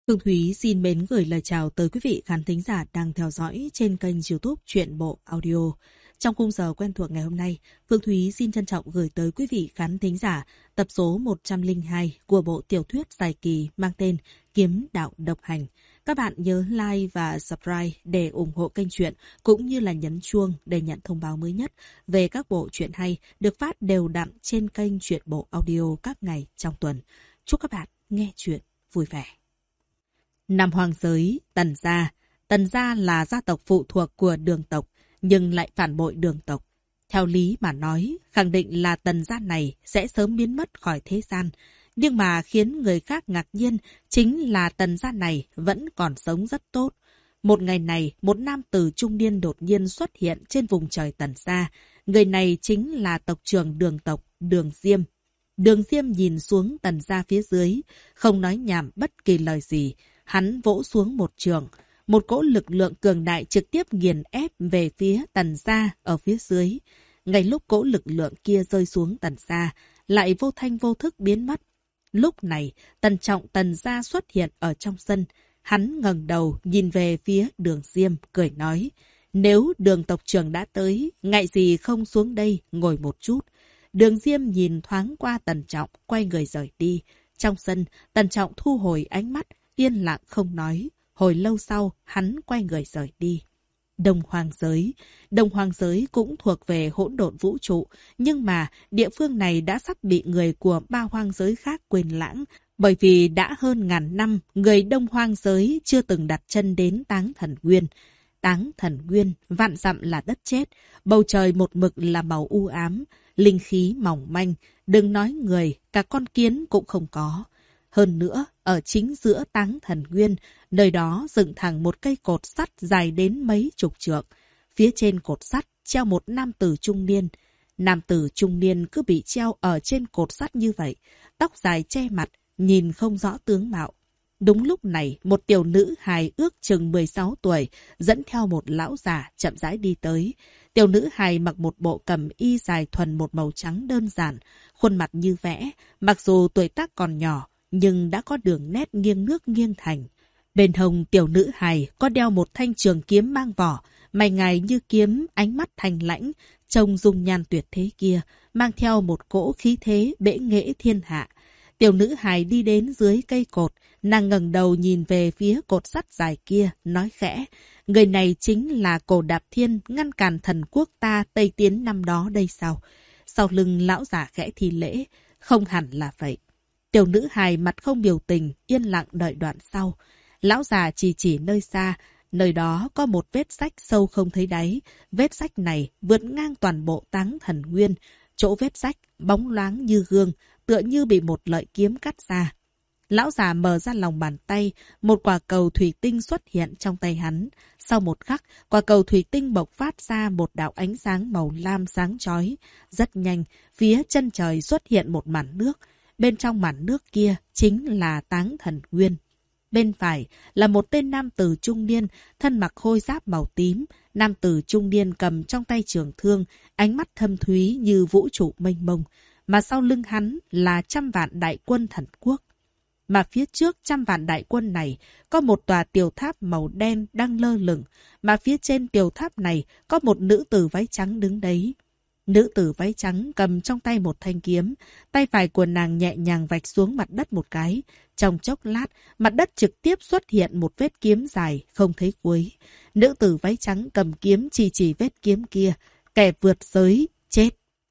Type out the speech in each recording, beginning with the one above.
Phương Thúy xin mến gửi lời chào tới quý vị khán thính giả đang theo dõi trên kênh YouTube Truyện Bộ Audio. Trong khung giờ quen thuộc ngày hôm nay, Phương Thúy xin trân trọng gửi tới quý vị khán thính giả tập số 102 của bộ tiểu thuyết dài kỳ mang tên Kiếm Đạo Độc Hành. Các bạn nhớ like và subscribe để ủng hộ kênh truyện, cũng như là nhấn chuông để nhận thông báo mới nhất về các bộ truyện hay được phát đều đặn trên kênh Truyện Bộ Audio các ngày trong tuần. Chúc các bạn nghe truyện vui vẻ. Năm Hoang Giới, Tần Gia. Tần Gia là gia tộc phụ thuộc của Đường tộc, nhưng lại phản bội Đường tộc. Theo lý mà nói, khẳng định là Tần Gia này sẽ sớm biến mất khỏi thế gian. Nhưng mà khiến người khác ngạc nhiên chính là Tần Gia này vẫn còn sống rất tốt. Một ngày này, một nam tử trung niên đột nhiên xuất hiện trên vùng trời Tần Gia. Người này chính là tộc trưởng Đường tộc, Đường Diêm. Đường Diêm nhìn xuống Tần Gia phía dưới, không nói nhảm bất kỳ lời gì. Hắn vỗ xuống một trường, một cỗ lực lượng cường đại trực tiếp nghiền ép về phía Tần Gia ở phía dưới. Ngay lúc cỗ lực lượng kia rơi xuống Tần Gia, lại vô thanh vô thức biến mất. Lúc này, Tần Trọng Tần Gia xuất hiện ở trong sân. Hắn ngẩng đầu nhìn về phía Đường Diêm, cười nói: nếu Đường tộc trưởng đã tới, ngại gì không xuống đây ngồi một chút. Đường Diêm nhìn thoáng qua Tần Trọng, quay người rời đi. Trong sân, Tần Trọng thu hồi ánh mắt, yên lặng không nói. Hồi lâu sau, hắn quay người rời đi. Đông Hoang Giới. Đông Hoang Giới cũng thuộc về hỗn độn vũ trụ, nhưng mà địa phương này đã sắp bị người của ba hoang giới khác quên lãng, bởi vì đã hơn ngàn năm, người Đông Hoang Giới chưa từng đặt chân đến Táng Thần Nguyên. Táng Thần Nguyên, vạn dặm là đất chết, bầu trời một mực là màu u ám, linh khí mỏng manh, đừng nói người, cả con kiến cũng không có. Hơn nữa, ở chính giữa Táng Thần Nguyên, nơi đó dựng thẳng một cây cột sắt dài đến mấy chục trượng. Phía trên cột sắt treo một nam tử trung niên. Nam tử trung niên cứ bị treo ở trên cột sắt như vậy, tóc dài che mặt, nhìn không rõ tướng mạo. Đúng lúc này, một tiểu nữ hài ước chừng 16 tuổi, dẫn theo một lão già chậm rãi đi tới. Tiểu nữ hài mặc một bộ cẩm y dài thuần một màu trắng đơn giản, khuôn mặt như vẽ, mặc dù tuổi tác còn nhỏ, nhưng đã có đường nét nghiêng nước nghiêng thành. Bên hông tiểu nữ hài có đeo một thanh trường kiếm mang vỏ, mày ngài như kiếm, ánh mắt thanh lãnh, trông dung nhan tuyệt thế kia, mang theo một cỗ khí thế bệ nghệ thiên hạ. Tiểu nữ hài đi đến dưới cây cột, nàng ngẩng đầu nhìn về phía cột sắt dài kia, nói khẽ: người này chính là Cổ Đạp Thiên ngăn cản thần quốc ta Tây Tiến năm đó đây sao? Sau lưng lão giả khẽ thi lễ: không hẳn là vậy. Tiểu nữ hài mặt không biểu tình, yên lặng đợi đoạn sau. Lão già chỉ nơi xa, nơi đó có một vết rách sâu không thấy đáy. Vết rách này vượt ngang toàn bộ Táng Thần Nguyên. Chỗ vết rách bóng loáng như gương, tựa như bị một lợi kiếm cắt ra. Lão già mở ra lòng bàn tay, một quả cầu thủy tinh xuất hiện trong tay hắn. Sau một khắc, quả cầu thủy tinh bộc phát ra một đạo ánh sáng màu lam sáng chói. Rất nhanh, phía chân trời xuất hiện một màn nước. Bên trong màn nước kia chính là Táng Thần Nguyên. Bên phải là một tên nam tử trung niên, thân mặc khôi giáp màu tím. Nam tử trung niên cầm trong tay trường thương, ánh mắt thâm thúy như vũ trụ mênh mông. Mà sau lưng hắn là 100 vạn đại quân thần quốc. Mà phía trước 100 vạn đại quân này có một tòa tiểu tháp màu đen đang lơ lửng. Mà phía trên tiểu tháp này có một nữ tử váy trắng đứng đấy. Nữ tử váy trắng cầm trong tay một thanh kiếm, tay phải của nàng nhẹ nhàng vạch xuống mặt đất một cái. Trong chốc lát, mặt đất trực tiếp xuất hiện một vết kiếm dài, không thấy cuối. Nữ tử váy trắng cầm kiếm chỉ vết kiếm kia, kẻ vượt giới, chết.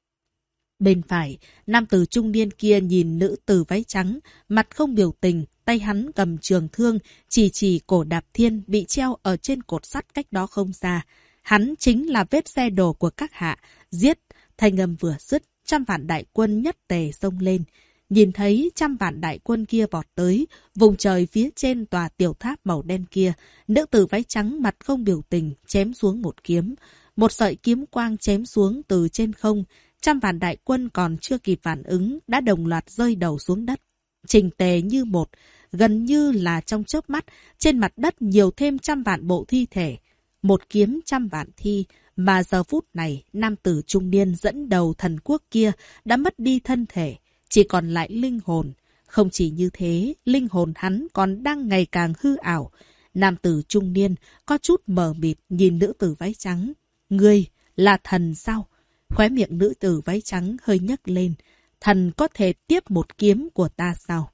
Bên phải, nam tử trung niên kia nhìn nữ tử váy trắng, mặt không biểu tình, tay hắn cầm trường thương, chỉ Cổ Đạp Thiên bị treo ở trên cột sắt cách đó không xa. Hắn chính là vết xe đổ của các hạ, giết. Thanh âm vừa dứt, 100 vạn đại quân nhất tề xông lên. Nhìn thấy 100 vạn đại quân kia vọt tới, vùng trời phía trên tòa tiểu tháp màu đen kia, nữ tử váy trắng mặt không biểu tình, chém xuống một kiếm. Một sợi kiếm quang chém xuống từ trên không, 100 vạn đại quân còn chưa kịp phản ứng, đã đồng loạt rơi đầu xuống đất. Chỉnh tề như một, gần như là trong chớp mắt, trên mặt đất nhiều thêm 100 vạn bộ thi thể. Một kiếm 100 vạn thi, mà giờ phút này, nam tử trung niên dẫn đầu thần quốc kia đã mất đi thân thể, chỉ còn lại linh hồn. Không chỉ như thế, linh hồn hắn còn đang ngày càng hư ảo. Nam tử trung niên có chút mờ mịt nhìn nữ tử váy trắng. Ngươi là thần sao? Khóe miệng nữ tử váy trắng hơi nhấc lên. Thần có thể tiếp một kiếm của ta sao?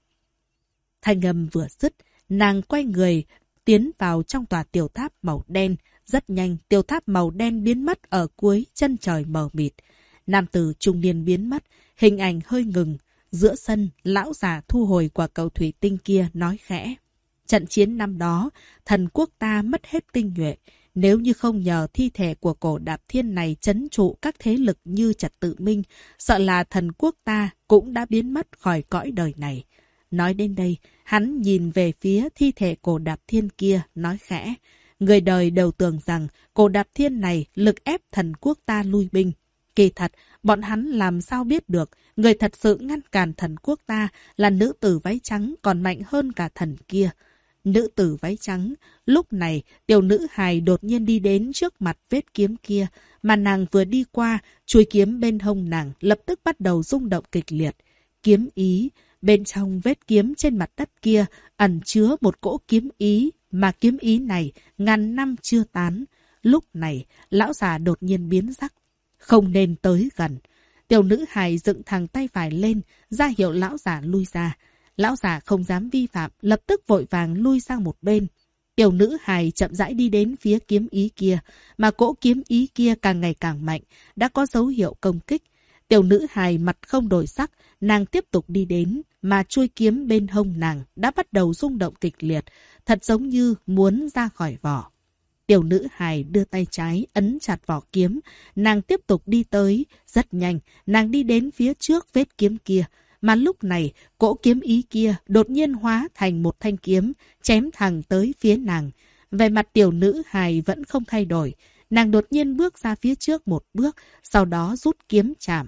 Thanh âm vừa dứt, nàng quay người tiến vào trong tòa tiểu tháp màu đen. Rất nhanh, tiểu tháp màu đen biến mất ở cuối chân trời mờ mịt. Nam tử trung niên biến mất, hình ảnh hơi ngừng. Giữa sân, lão già thu hồi quả cầu thủy tinh kia nói khẽ. Trận chiến năm đó, thần quốc ta mất hết tinh nhuệ. Nếu như không nhờ thi thể của cổ Đạp Thiên này trấn trụ các thế lực như Trật Tự Minh, sợ là thần quốc ta cũng đã biến mất khỏi cõi đời này. Nói đến đây, hắn nhìn về phía thi thể cổ Đạp Thiên kia, nói khẽ. Người đời đều tưởng rằng cổ Đạp Thiên này lực ép thần quốc ta lui binh. Kỳ thật, bọn hắn làm sao biết được, người thật sự ngăn cản thần quốc ta là nữ tử váy trắng còn mạnh hơn cả thần kia. Nữ tử váy trắng, lúc này tiểu nữ hài đột nhiên đi đến trước mặt vết kiếm kia, mà nàng vừa đi qua, chuôi kiếm bên hông nàng lập tức bắt đầu rung động kịch liệt. Kiếm ý, bên trong vết kiếm trên mặt đất kia ẩn chứa một cỗ kiếm ý, mà kiếm ý này ngàn năm chưa tán. Lúc này, lão già đột nhiên biến sắc. Không nên tới gần. Tiểu nữ hài dựng thẳng tay phải lên, ra hiệu lão già lui ra. Lão già không dám vi phạm, lập tức vội vàng lui sang một bên. Tiểu nữ hài chậm rãi đi đến phía kiếm ý kia, mà cỗ kiếm ý kia càng ngày càng mạnh, đã có dấu hiệu công kích. Tiểu nữ hài mặt không đổi sắc, nàng tiếp tục đi đến, mà chuôi kiếm bên hông nàng đã bắt đầu rung động kịch liệt, thật giống như muốn ra khỏi vỏ. Tiểu nữ hài đưa tay trái ấn chặt vỏ kiếm, nàng tiếp tục đi tới, rất nhanh, nàng đi đến phía trước vết kiếm kia. Mà lúc này, cỗ kiếm ý kia đột nhiên hóa thành một thanh kiếm, chém thẳng tới phía nàng. Về mặt tiểu nữ hài vẫn không thay đổi. Nàng đột nhiên bước ra phía trước một bước, sau đó rút kiếm chạm.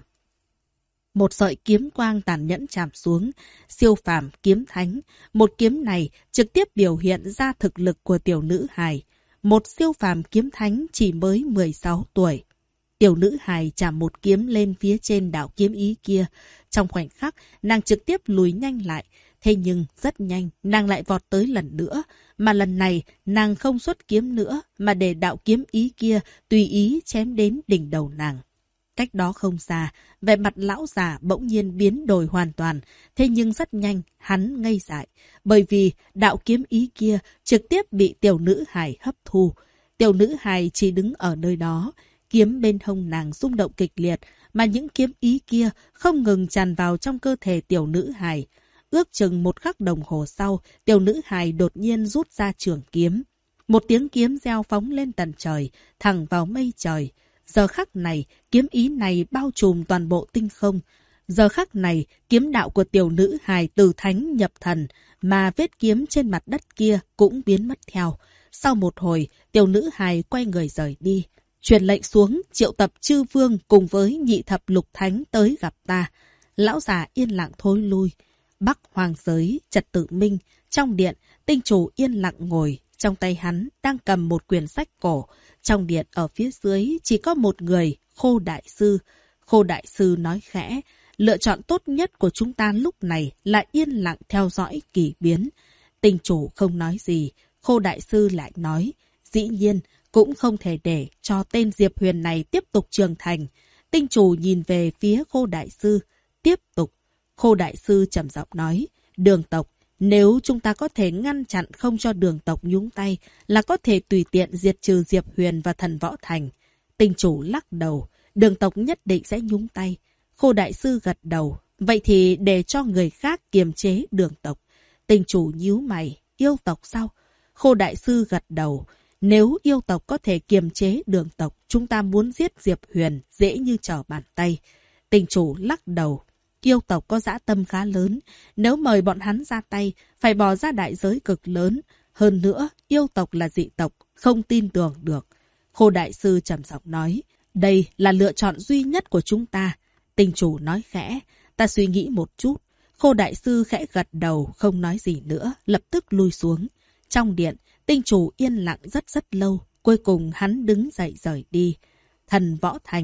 Một sợi kiếm quang tàn nhẫn chạm xuống, siêu phàm kiếm thánh. Một kiếm này trực tiếp biểu hiện ra thực lực của tiểu nữ hài. Một siêu phàm kiếm thánh chỉ mới 16 tuổi. Tiểu nữ hài chạm một kiếm lên phía trên đạo kiếm ý kia. Trong khoảnh khắc, nàng trực tiếp lùi nhanh lại. Thế nhưng, rất nhanh, nàng lại vọt tới lần nữa. Mà lần này, nàng không xuất kiếm nữa, mà để đạo kiếm ý kia tùy ý chém đến đỉnh đầu nàng. Cách đó không xa, vẻ mặt lão già bỗng nhiên biến đổi hoàn toàn. Thế nhưng rất nhanh, hắn ngây dại. Bởi vì đạo kiếm ý kia trực tiếp bị tiểu nữ hài hấp thu. Tiểu nữ hài chỉ đứng ở nơi đó. Kiếm bên hông nàng rung động kịch liệt, mà những kiếm ý kia không ngừng tràn vào trong cơ thể tiểu nữ hài. Ước chừng một khắc đồng hồ sau, tiểu nữ hài đột nhiên rút ra trường kiếm. Một tiếng kiếm reo phóng lên tận trời, thẳng vào mây trời. Giờ khắc này, kiếm ý này bao trùm toàn bộ tinh không. Giờ khắc này, kiếm đạo của tiểu nữ hài từ thánh nhập thần, mà vết kiếm trên mặt đất kia cũng biến mất theo. Sau một hồi, tiểu nữ hài quay người rời đi. Truyền lệnh xuống, triệu tập chư vương cùng với nhị thập lục thánh tới gặp ta. Lão già yên lặng thối lui. Bắc hoàng giới, Trật Tự Minh, trong điện, tinh chủ yên lặng ngồi. Trong tay hắn đang cầm một quyển sách cổ. Trong điện ở phía dưới chỉ có một người, Khô Đại Sư. Khô Đại Sư nói khẽ, lựa chọn tốt nhất của chúng ta lúc này là yên lặng theo dõi kỳ biến. Tinh chủ không nói gì, Khô Đại Sư lại nói, dĩ nhiên, cũng không thể để cho tên Diệp Huyền này tiếp tục trưởng thành. Tinh chủ nhìn về phía Khô Đại Sư. Tiếp tục. Khô Đại Sư trầm giọng nói. Đường tộc, nếu chúng ta có thể ngăn chặn không cho đường tộc nhúng tay, là có thể tùy tiện diệt trừ Diệp Huyền và thần Võ Thành. Tinh chủ lắc đầu. Đường tộc nhất định sẽ nhúng tay. Khô Đại Sư gật đầu. Vậy thì để cho người khác kiềm chế đường tộc. Tinh chủ nhíu mày. Yêu tộc sao? Khô Đại Sư gật đầu. Nếu yêu tộc có thể kiềm chế đường tộc, chúng ta muốn giết Diệp Huyền dễ như trở bàn tay. Tinh chủ lắc đầu. Yêu tộc có dã tâm khá lớn. Nếu mời bọn hắn ra tay, phải bỏ ra đại giới cực lớn. Hơn nữa, yêu tộc là dị tộc, không tin tưởng được. Khô Đại Sư trầm giọng nói. Đây là lựa chọn duy nhất của chúng ta. Tinh chủ nói khẽ. Ta suy nghĩ một chút. Khô Đại Sư khẽ gật đầu, không nói gì nữa, lập tức lui xuống. Trong điện, tinh chủ yên lặng rất lâu. Cuối cùng hắn đứng dậy rời đi. Thần Võ Thành.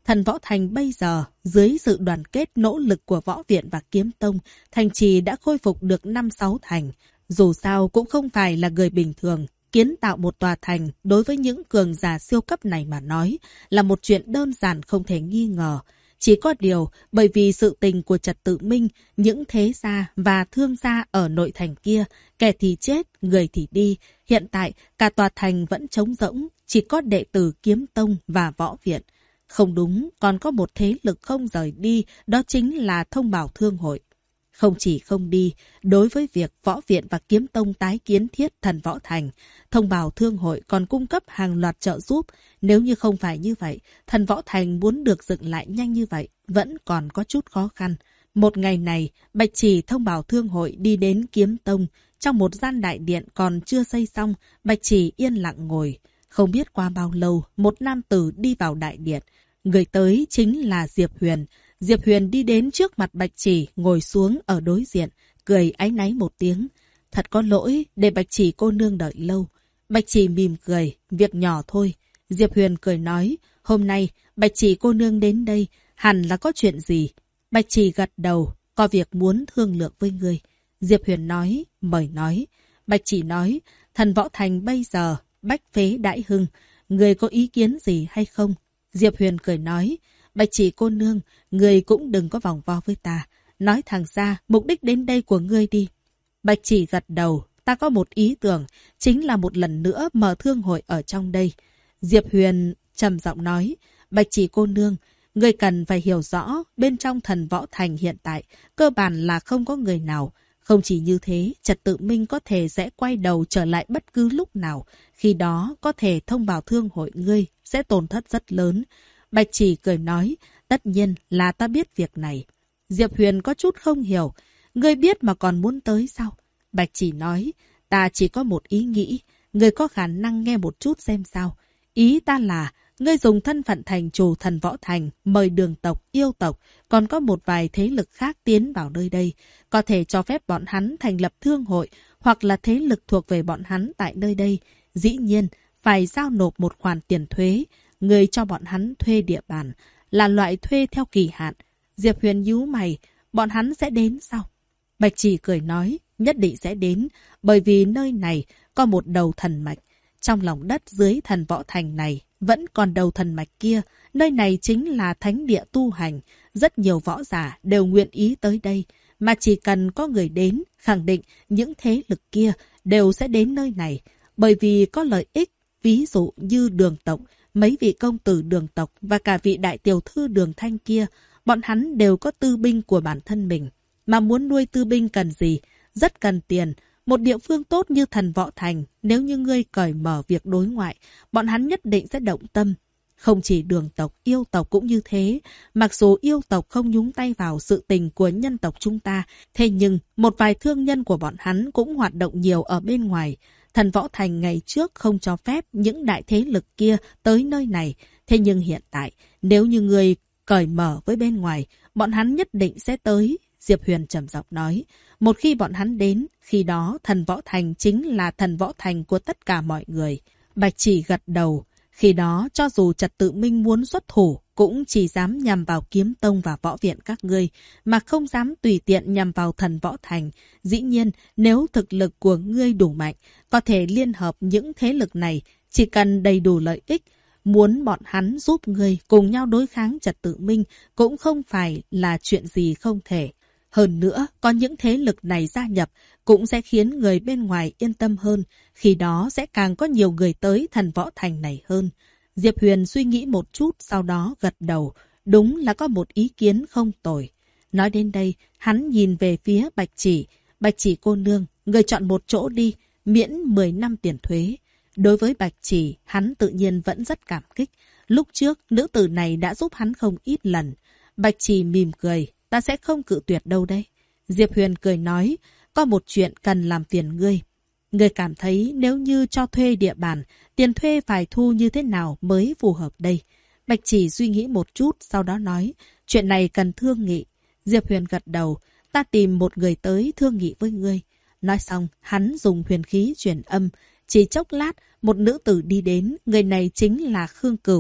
Thần Võ Thành bây giờ, dưới sự đoàn kết nỗ lực của Võ Viện và Kiếm Tông, thành trì đã khôi phục được 5-6 thành. Dù sao cũng không phải là người bình thường. Kiến tạo một tòa thành đối với những cường giả siêu cấp này mà nói là một chuyện đơn giản không thể nghi ngờ. Chỉ có điều, bởi vì sự tình của Trật Tự Minh, những thế gia và thương gia ở nội thành kia, kẻ thì chết, người thì đi. Hiện tại, cả tòa thành vẫn trống rỗng, chỉ có đệ tử Kiếm Tông và Võ Viện. Không đúng, còn có một thế lực không rời đi, đó chính là Thông Bảo Thương Hội. Không chỉ không đi, đối với việc Võ Viện và Kiếm Tông tái kiến thiết Thần Võ Thành, Thông Bảo Thương Hội còn cung cấp hàng loạt trợ giúp. Nếu như không phải như vậy, Thần Võ Thành muốn được dựng lại nhanh như vậy, vẫn còn có chút khó khăn. Một ngày này, Bạch Chỉ Thông Bảo Thương Hội đi đến Kiếm Tông. Trong một gian đại điện còn chưa xây xong, Bạch Chỉ yên lặng ngồi. Không biết qua bao lâu, một nam tử đi vào đại điện. Người tới chính là Diệp Huyền. Diệp Huyền đi đến trước mặt Bạch Chỉ, ngồi xuống ở đối diện, cười áy náy một tiếng. Thật có lỗi để Bạch Chỉ cô nương đợi lâu. Bạch Chỉ mỉm cười, việc nhỏ thôi. Diệp Huyền cười nói, hôm nay Bạch Chỉ cô nương đến đây, hẳn là có chuyện gì? Bạch Chỉ gật đầu, có việc muốn thương lượng với ngươi. Diệp Huyền nói, mời nói. Bạch Chỉ nói, Thần Võ Thành bây giờ, bách phế đại hưng, ngươi có ý kiến gì hay không? Diệp Huyền cười nói, Bạch Chỉ cô nương, ngươi cũng đừng có vòng vo với ta. Nói thẳng ra, mục đích đến đây của ngươi đi. Bạch Chỉ gật đầu, ta có một ý tưởng, chính là một lần nữa mở thương hội ở trong đây. Diệp Huyền trầm giọng nói, Bạch Chỉ cô nương, ngươi cần phải hiểu rõ, bên trong Thần Võ Thành hiện tại, cơ bản là không có người nào. Không chỉ như thế, Trật Tự Minh có thể sẽ quay đầu trở lại bất cứ lúc nào. Khi đó, có thể thông báo thương hội ngươi sẽ tổn thất rất lớn. Bạch Chỉ cười nói, tất nhiên là ta biết việc này. Diệp Huyền có chút không hiểu, ngươi biết mà còn muốn tới sao? Bạch Chỉ nói, ta chỉ có một ý nghĩ, ngươi có khả năng nghe một chút xem sao. Ý ta là, ngươi dùng thân phận thành chủ Thần Võ Thành, mời Đường tộc, Yêu tộc, còn có một vài thế lực khác tiến vào nơi đây. Có thể cho phép bọn hắn thành lập thương hội, hoặc là thế lực thuộc về bọn hắn tại nơi đây. Dĩ nhiên, phải giao nộp một khoản tiền thuế. Ngươi cho bọn hắn thuê địa bàn, là loại thuê theo kỳ hạn. Diệp Huyền nhíu mày, bọn hắn sẽ đến sao? Bạch Chỉ cười nói, nhất định sẽ đến, bởi vì nơi này có một đầu thần mạch. Trong lòng đất dưới Thần Võ Thành này vẫn còn đầu thần mạch kia, nơi này chính là thánh địa tu hành. Rất nhiều võ giả đều nguyện ý tới đây, mà chỉ cần có người đến, khẳng định những thế lực kia đều sẽ đến nơi này, bởi vì có lợi ích, ví dụ như Đường tộc, mấy vị công tử Đường tộc và cả vị đại tiểu thư Đường Thanh kia, bọn hắn đều có tư binh của bản thân mình. Mà muốn nuôi tư binh cần gì? Rất cần tiền. Một địa phương tốt như Thần Võ Thành, nếu như ngươi cởi mở việc đối ngoại, bọn hắn nhất định sẽ động tâm. Không chỉ Đường tộc, Yêu tộc cũng như thế. Mặc dù Yêu tộc không nhúng tay vào sự tình của nhân tộc chúng ta, thế nhưng một vài thương nhân của bọn hắn cũng hoạt động nhiều ở bên ngoài. Thần Võ Thành ngày trước không cho phép những đại thế lực kia tới nơi này. Thế nhưng hiện tại, nếu như người cởi mở với bên ngoài, bọn hắn nhất định sẽ tới. Diệp Huyền trầm giọng nói, một khi bọn hắn đến, khi đó Thần Võ Thành chính là Thần Võ Thành của tất cả mọi người. Bạch Chỉ gật đầu, khi đó cho dù Trật Tự Minh muốn xuất thủ, cũng chỉ dám nhằm vào Kiếm Tông và Võ Viện các ngươi, mà không dám tùy tiện nhằm vào Thần Võ Thành. Dĩ nhiên, nếu thực lực của ngươi đủ mạnh, có thể liên hợp những thế lực này, chỉ cần đầy đủ lợi ích. Muốn bọn hắn giúp ngươi cùng nhau đối kháng Trật Tự Minh cũng không phải là chuyện gì không thể. Hơn nữa, có những thế lực này gia nhập cũng sẽ khiến người bên ngoài yên tâm hơn. Khi đó sẽ càng có nhiều người tới Thần Võ Thành này hơn. Diệp Huyền suy nghĩ một chút, sau đó gật đầu. Đúng là có một ý kiến không tồi. Nói đến đây, hắn nhìn về phía Bạch Chỉ. Bạch Chỉ cô nương, người chọn một chỗ đi, miễn 10 năm tiền thuế. Đối với Bạch Chỉ, hắn tự nhiên vẫn rất cảm kích. Lúc trước, nữ tử này đã giúp hắn không ít lần. Bạch Chỉ mỉm cười, ta sẽ không cự tuyệt đâu đây. Diệp Huyền cười nói, có một chuyện cần làm phiền ngươi. Ngươi cảm thấy nếu như cho thuê địa bàn, tiền thuê phải thu như thế nào mới phù hợp đây? Bạch Chỉ suy nghĩ một chút, sau đó nói, chuyện này cần thương nghị. Diệp Huyền gật đầu, ta tìm một người tới thương nghị với ngươi. Nói xong, hắn dùng huyền khí truyền âm. Chỉ chốc lát, một nữ tử đi đến, người này chính là Khương Cửu.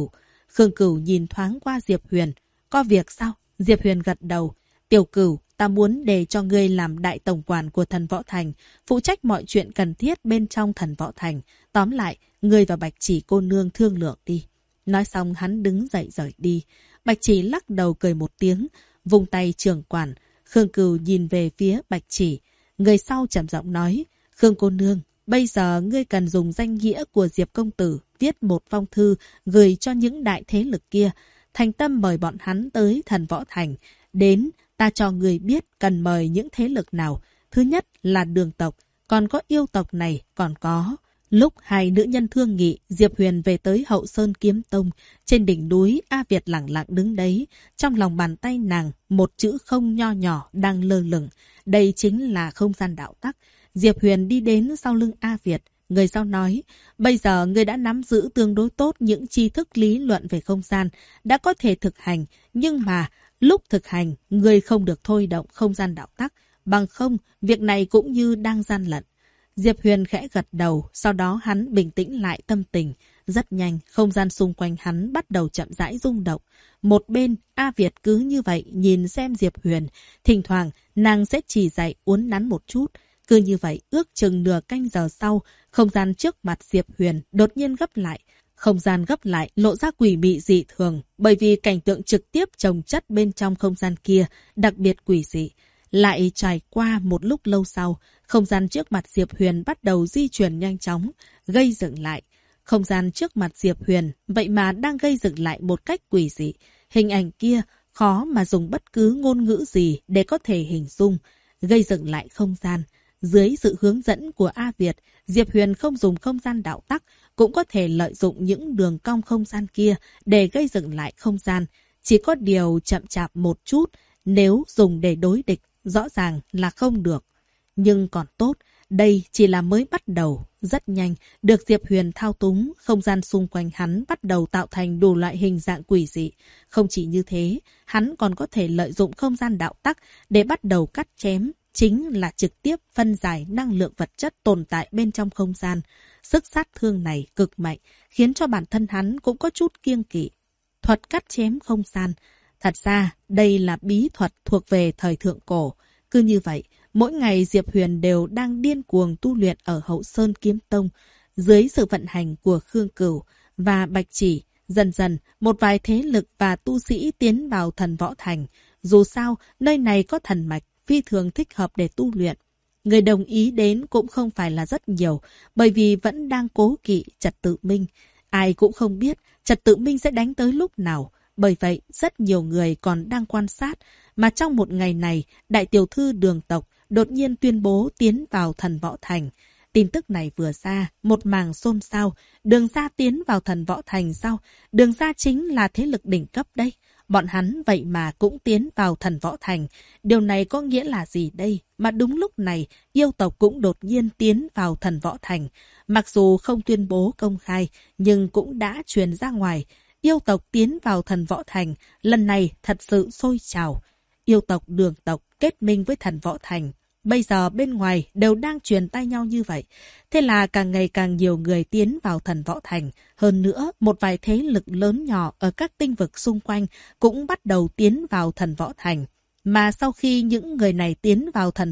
Khương Cửu nhìn thoáng qua Diệp Huyền. Có việc sao? Diệp Huyền gật đầu. Tiểu Cửu, ta muốn để cho ngươi làm đại tổng quản của Thần Võ Thành, phụ trách mọi chuyện cần thiết bên trong Thần Võ Thành. Tóm lại, ngươi và Bạch Chỉ cô nương thương lượng đi. Nói xong hắn đứng dậy rời đi. Bạch Chỉ lắc đầu cười một tiếng, vung tay trưởng quản. Khương Cửu nhìn về phía Bạch Chỉ. Người sau trầm giọng nói, Khương cô nương, bây giờ ngươi cần dùng danh nghĩa của Diệp công tử viết một phong thư gửi cho những đại thế lực kia, thành tâm mời bọn hắn tới Thần Võ Thành. Đến, ta cho người biết cần mời những thế lực nào. Thứ nhất là Đường tộc, còn có Yêu tộc này, còn có... Lúc hai nữ nhân thương nghị, Diệp Huyền về tới Hậu Sơn Kiếm Tông. Trên đỉnh núi, A Việt lẳng lặng đứng đấy. Trong lòng bàn tay nàng, một chữ không nho nhỏ đang lơ lửng. Đây chính là không gian đạo tắc. Diệp Huyền đi đến sau lưng A Việt. Người sau nói, bây giờ người đã nắm giữ tương đối tốt những tri thức lý luận về không gian, đã có thể thực hành. Nhưng mà, lúc thực hành, người không được thôi động không gian đạo tắc. Bằng không, việc này cũng như đang gian lận. Diệp Huyền khẽ gật đầu, sau đó hắn bình tĩnh lại tâm tình. Rất nhanh, không gian xung quanh hắn bắt đầu chậm rãi rung động. Một bên, A Việt cứ như vậy nhìn xem Diệp Huyền. Thỉnh thoảng, nàng sẽ chỉ dạy uốn nắn một chút. Cứ như vậy, ước chừng nửa canh giờ sau, không gian trước mặt Diệp Huyền đột nhiên gấp lại. Không gian gấp lại lộ ra quỷ mị dị thường, bởi vì cảnh tượng trực tiếp chồng chất bên trong không gian kia, đặc biệt quỷ dị. Lại trải qua một lúc lâu sau, không gian trước mặt Diệp Huyền bắt đầu di chuyển nhanh chóng, gây dựng lại. Không gian trước mặt Diệp Huyền vậy mà đang gây dựng lại một cách quỷ dị. Hình ảnh kia khó mà dùng bất cứ ngôn ngữ gì để có thể hình dung. Gây dựng lại không gian. Dưới sự hướng dẫn của A Việt, Diệp Huyền không dùng không gian đạo tắc, cũng có thể lợi dụng những đường cong không gian kia để gây dựng lại không gian. Chỉ có điều chậm chạp một chút, nếu dùng để đối địch, rõ ràng là không được. Nhưng còn tốt, đây chỉ là mới bắt đầu. Rất nhanh, được Diệp Huyền thao túng, không gian xung quanh hắn bắt đầu tạo thành đủ loại hình dạng quỷ dị. Không chỉ như thế, hắn còn có thể lợi dụng không gian đạo tắc để bắt đầu cắt chém, chính là trực tiếp phân giải năng lượng vật chất tồn tại bên trong không gian. Sức sát thương này cực mạnh, khiến cho bản thân hắn cũng có chút kiêng kỵ. Thuật cắt chém không gian. Thật ra, đây là bí thuật thuộc về thời thượng cổ. Cứ như vậy, mỗi ngày Diệp Huyền đều đang điên cuồng tu luyện ở Hậu Sơn Kiếm Tông. Dưới sự vận hành của Khương Cửu và Bạch Chỉ, dần dần một vài thế lực và tu sĩ tiến vào Thần Võ Thành. Dù sao, nơi này có thần mạch, phi thường thích hợp để tu luyện. Người đồng ý đến cũng không phải là rất nhiều, bởi vì vẫn đang cố kỵ Trật Tự Minh. Ai cũng không biết Trật Tự Minh sẽ đánh tới lúc nào. Bởi vậy, rất nhiều người còn đang quan sát, mà trong một ngày này, đại tiểu thư Đường tộc đột nhiên tuyên bố tiến vào Thần Võ Thành. Tin tức này vừa ra, một mảng xôn xao. Đường Gia tiến vào Thần Võ Thành sao? Đường Gia chính là thế lực đỉnh cấp đây. Bọn hắn vậy mà cũng tiến vào Thần Võ Thành. Điều này có nghĩa là gì đây? Mà đúng lúc này, Yêu tộc cũng đột nhiên tiến vào Thần Võ Thành. Mặc dù không tuyên bố công khai, nhưng cũng đã truyền ra ngoài. Yêu tộc tiến vào Thần Võ Thành, lần này thật sự sôi trào. Yêu tộc Đường tộc kết minh với Thần Võ Thành. Bây giờ bên ngoài đều đang truyền tay nhau như vậy. Thế là càng ngày càng nhiều người tiến vào Thần Võ Thành. Hơn nữa, một vài thế lực lớn nhỏ ở các tinh vực xung quanh cũng bắt đầu tiến vào Thần Võ Thành. Mà sau khi những người này tiến vào Thần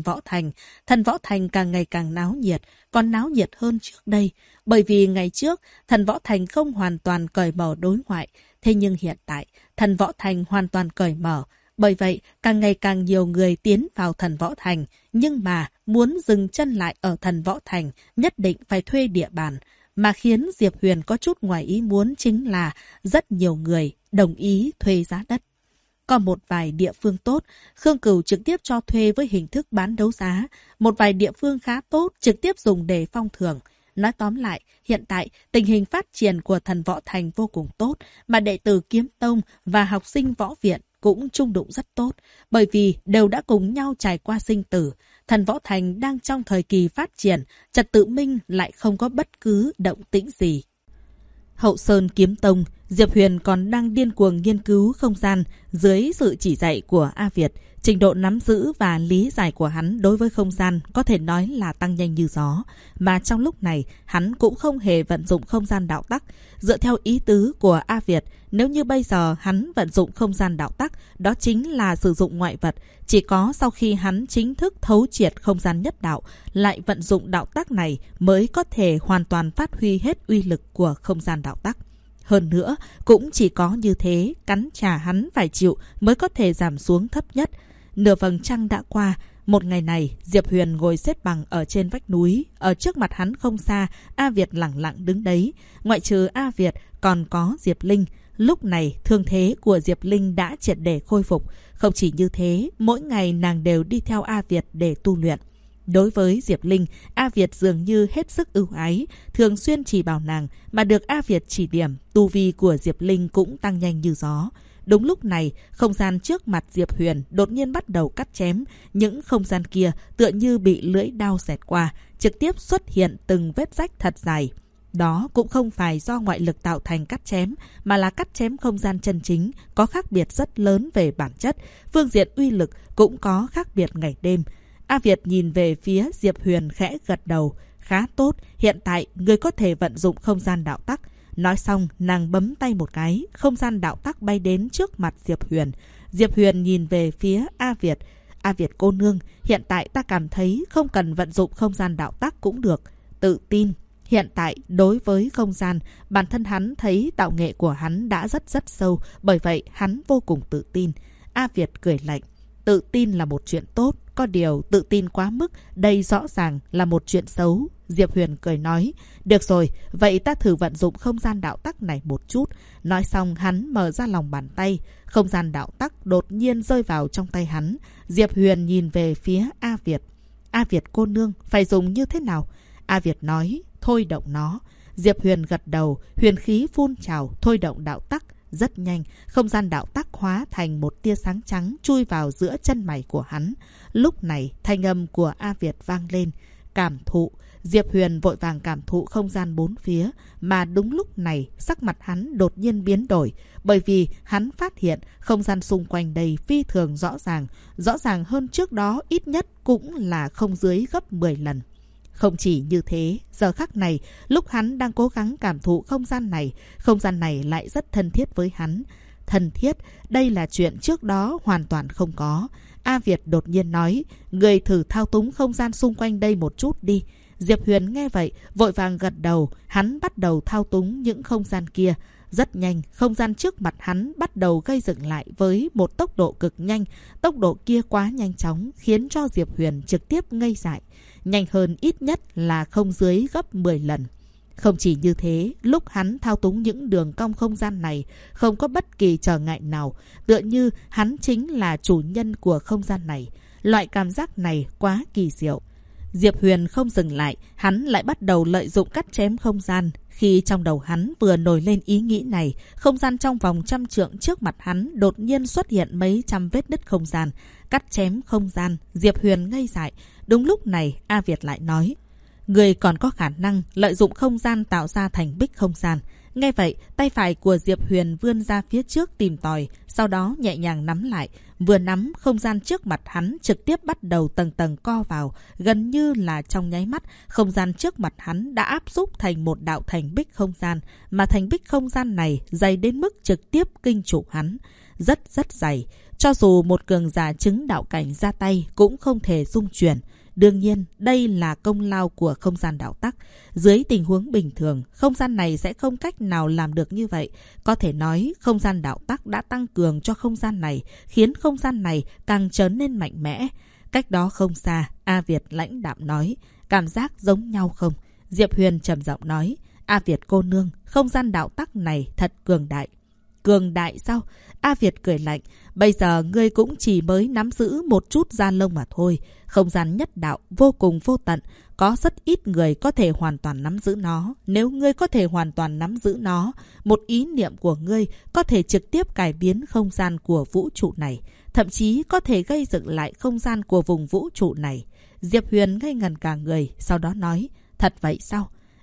Võ Thành càng ngày càng náo nhiệt, còn náo nhiệt hơn trước đây. Bởi vì ngày trước, Thần Võ Thành không hoàn toàn cởi mở đối ngoại. Thế nhưng hiện tại, Thần Võ Thành hoàn toàn cởi mở. Bởi vậy, càng ngày càng nhiều người tiến vào Thần Võ Thành. Nhưng mà, muốn dừng chân lại ở Thần Võ Thành, nhất định phải thuê địa bàn. Mà khiến Diệp Huyền có chút ngoài ý muốn chính là rất nhiều người đồng ý thuê giá đất. Còn một vài địa phương tốt, Khương Cửu trực tiếp cho thuê với hình thức bán đấu giá. Một vài địa phương khá tốt, trực tiếp dùng để phong thưởng. Nói tóm lại, hiện tại tình hình phát triển của Thần Võ Thành vô cùng tốt, mà đệ tử Kiếm Tông và học sinh võ viện cũng chung đụng rất tốt, bởi vì đều đã cùng nhau trải qua sinh tử. Thần Võ Thành đang trong thời kỳ phát triển, Trật Tự Minh lại không có bất cứ động tĩnh gì. Hậu Sơn Kiếm Tông, Diệp Huyền còn đang điên cuồng nghiên cứu không gian dưới sự chỉ dạy của A Việt. Trình độ nắm giữ và lý giải của hắn đối với không gian có thể nói là tăng nhanh như gió. Mà trong lúc này, hắn cũng không hề vận dụng không gian đạo tắc. Dựa theo ý tứ của A Việt, nếu như bây giờ hắn vận dụng không gian đạo tắc, đó chính là sử dụng ngoại vật. Chỉ có sau khi hắn chính thức thấu triệt không gian nhất đạo, lại vận dụng đạo tắc này mới có thể hoàn toàn phát huy hết uy lực của không gian đạo tắc. Hơn nữa, cũng chỉ có như thế, cắn trả hắn phải chịu mới có thể giảm xuống thấp nhất. Nửa vầng trăng đã qua, một ngày này, Diệp Huyền ngồi xếp bằng ở trên vách núi. Ở trước mặt hắn không xa, A Việt lẳng lặng đứng đấy. Ngoại trừ A Việt, còn có Diệp Linh. Lúc này, thương thế của Diệp Linh đã triệt để khôi phục. Không chỉ như thế, mỗi ngày nàng đều đi theo A Việt để tu luyện. Đối với Diệp Linh, A Việt dường như hết sức ưu ái, thường xuyên chỉ bảo nàng, mà được A Việt chỉ điểm, tu vi của Diệp Linh cũng tăng nhanh như gió. Đúng lúc này, không gian trước mặt Diệp Huyền đột nhiên bắt đầu cắt chém. Những không gian kia tựa như bị lưỡi đao xẹt qua, trực tiếp xuất hiện từng vết rách thật dài. Đó cũng không phải do ngoại lực tạo thành cắt chém, mà là cắt chém không gian chân chính, có khác biệt rất lớn về bản chất. Phương diện uy lực cũng có khác biệt ngày đêm. A Việt nhìn về phía Diệp Huyền khẽ gật đầu. Khá tốt, hiện tại người có thể vận dụng không gian đạo tắc. Nói xong, nàng bấm tay một cái, không gian đạo tắc bay đến trước mặt Diệp Huyền. Diệp Huyền nhìn về phía A Việt. A Việt cô nương, hiện tại ta cảm thấy không cần vận dụng không gian đạo tắc cũng được. Tự tin. Hiện tại, đối với không gian, bản thân hắn thấy tạo nghệ của hắn đã rất sâu, bởi vậy hắn vô cùng tự tin. A Việt cười lạnh. Tự tin là một chuyện tốt, có điều tự tin quá mức, đây rõ ràng là một chuyện xấu. Diệp Huyền cười nói, được rồi, vậy ta thử vận dụng không gian đạo tắc này một chút. Nói xong hắn mở ra lòng bàn tay, không gian đạo tắc đột nhiên rơi vào trong tay hắn. Diệp Huyền nhìn về phía A Việt. A Việt cô nương, phải dùng như thế nào? A Việt nói, thôi động nó. Diệp Huyền gật đầu, huyền khí phun trào, thôi động đạo tắc. Rất nhanh, không gian đạo tắc hóa thành một tia sáng trắng chui vào giữa chân mày của hắn. Lúc này, thanh âm của A Việt vang lên. Cảm thụ. Diệp Huyền vội vàng cảm thụ không gian bốn phía. Mà đúng lúc này, sắc mặt hắn đột nhiên biến đổi. Bởi vì hắn phát hiện không gian xung quanh đây phi thường rõ ràng. Rõ ràng hơn trước đó ít nhất cũng là không dưới gấp 10 lần. Không chỉ như thế, giờ khắc này, lúc hắn đang cố gắng cảm thụ không gian này lại rất thân thiết với hắn. Thân thiết, đây là chuyện trước đó hoàn toàn không có. A Việt đột nhiên nói, người thử thao túng không gian xung quanh đây một chút đi. Diệp Huyền nghe vậy, vội vàng gật đầu, hắn bắt đầu thao túng những không gian kia. Rất nhanh, không gian trước mặt hắn bắt đầu gây dựng lại với một tốc độ cực nhanh. Tốc độ kia quá nhanh chóng, khiến cho Diệp Huyền trực tiếp ngây dại. Nhanh hơn ít nhất là không dưới gấp 10 lần. Không chỉ như thế, lúc hắn thao túng những đường cong không gian này, không có bất kỳ trở ngại nào, tựa như hắn chính là chủ nhân của không gian này. Loại cảm giác này quá kỳ diệu. Diệp Huyền không dừng lại, hắn lại bắt đầu lợi dụng cắt chém không gian. Khi trong đầu hắn vừa nổi lên ý nghĩ này, không gian trong vòng 100 trượng trước mặt hắn đột nhiên xuất hiện mấy trăm vết nứt không gian. Cắt chém không gian, Diệp Huyền ngây dại. Đúng lúc này, A Việt lại nói, người còn có khả năng lợi dụng không gian tạo ra thành bích không gian. Nghe vậy, tay phải của Diệp Huyền vươn ra phía trước tìm tòi, sau đó nhẹ nhàng nắm lại. Vừa nắm, không gian trước mặt hắn trực tiếp bắt đầu tầng tầng co vào. Gần như là trong nháy mắt, không gian trước mặt hắn đã áp xúc thành một đạo thành bích không gian. Mà thành bích không gian này dày đến mức trực tiếp kinh trụ hắn. Rất dày. Cho dù một cường giả chứng đạo cảnh ra tay cũng không thể dung chuyển. Đương nhiên, đây là công lao của không gian đạo tắc. Dưới tình huống bình thường, không gian này sẽ không cách nào làm được như vậy. Có thể nói, không gian đạo tắc đã tăng cường cho không gian này, khiến không gian này càng trở nên mạnh mẽ. Cách đó không xa, A Việt lãnh đạm nói, cảm giác giống nhau không? Diệp Huyền trầm giọng nói, A Việt cô nương, không gian đạo tắc này thật cường đại. Cường đại sao? A Việt cười lạnh. Bây giờ ngươi cũng chỉ mới nắm giữ một chút da lông mà thôi. Không gian nhất đạo vô cùng vô tận. Có rất ít người có thể hoàn toàn nắm giữ nó. Nếu ngươi có thể hoàn toàn nắm giữ nó, một ý niệm của ngươi có thể trực tiếp cải biến không gian của vũ trụ này. Thậm chí có thể gây dựng lại không gian của vùng vũ trụ này. Diệp Huyền ngây ngẩn cả người, sau đó nói, thật vậy sao?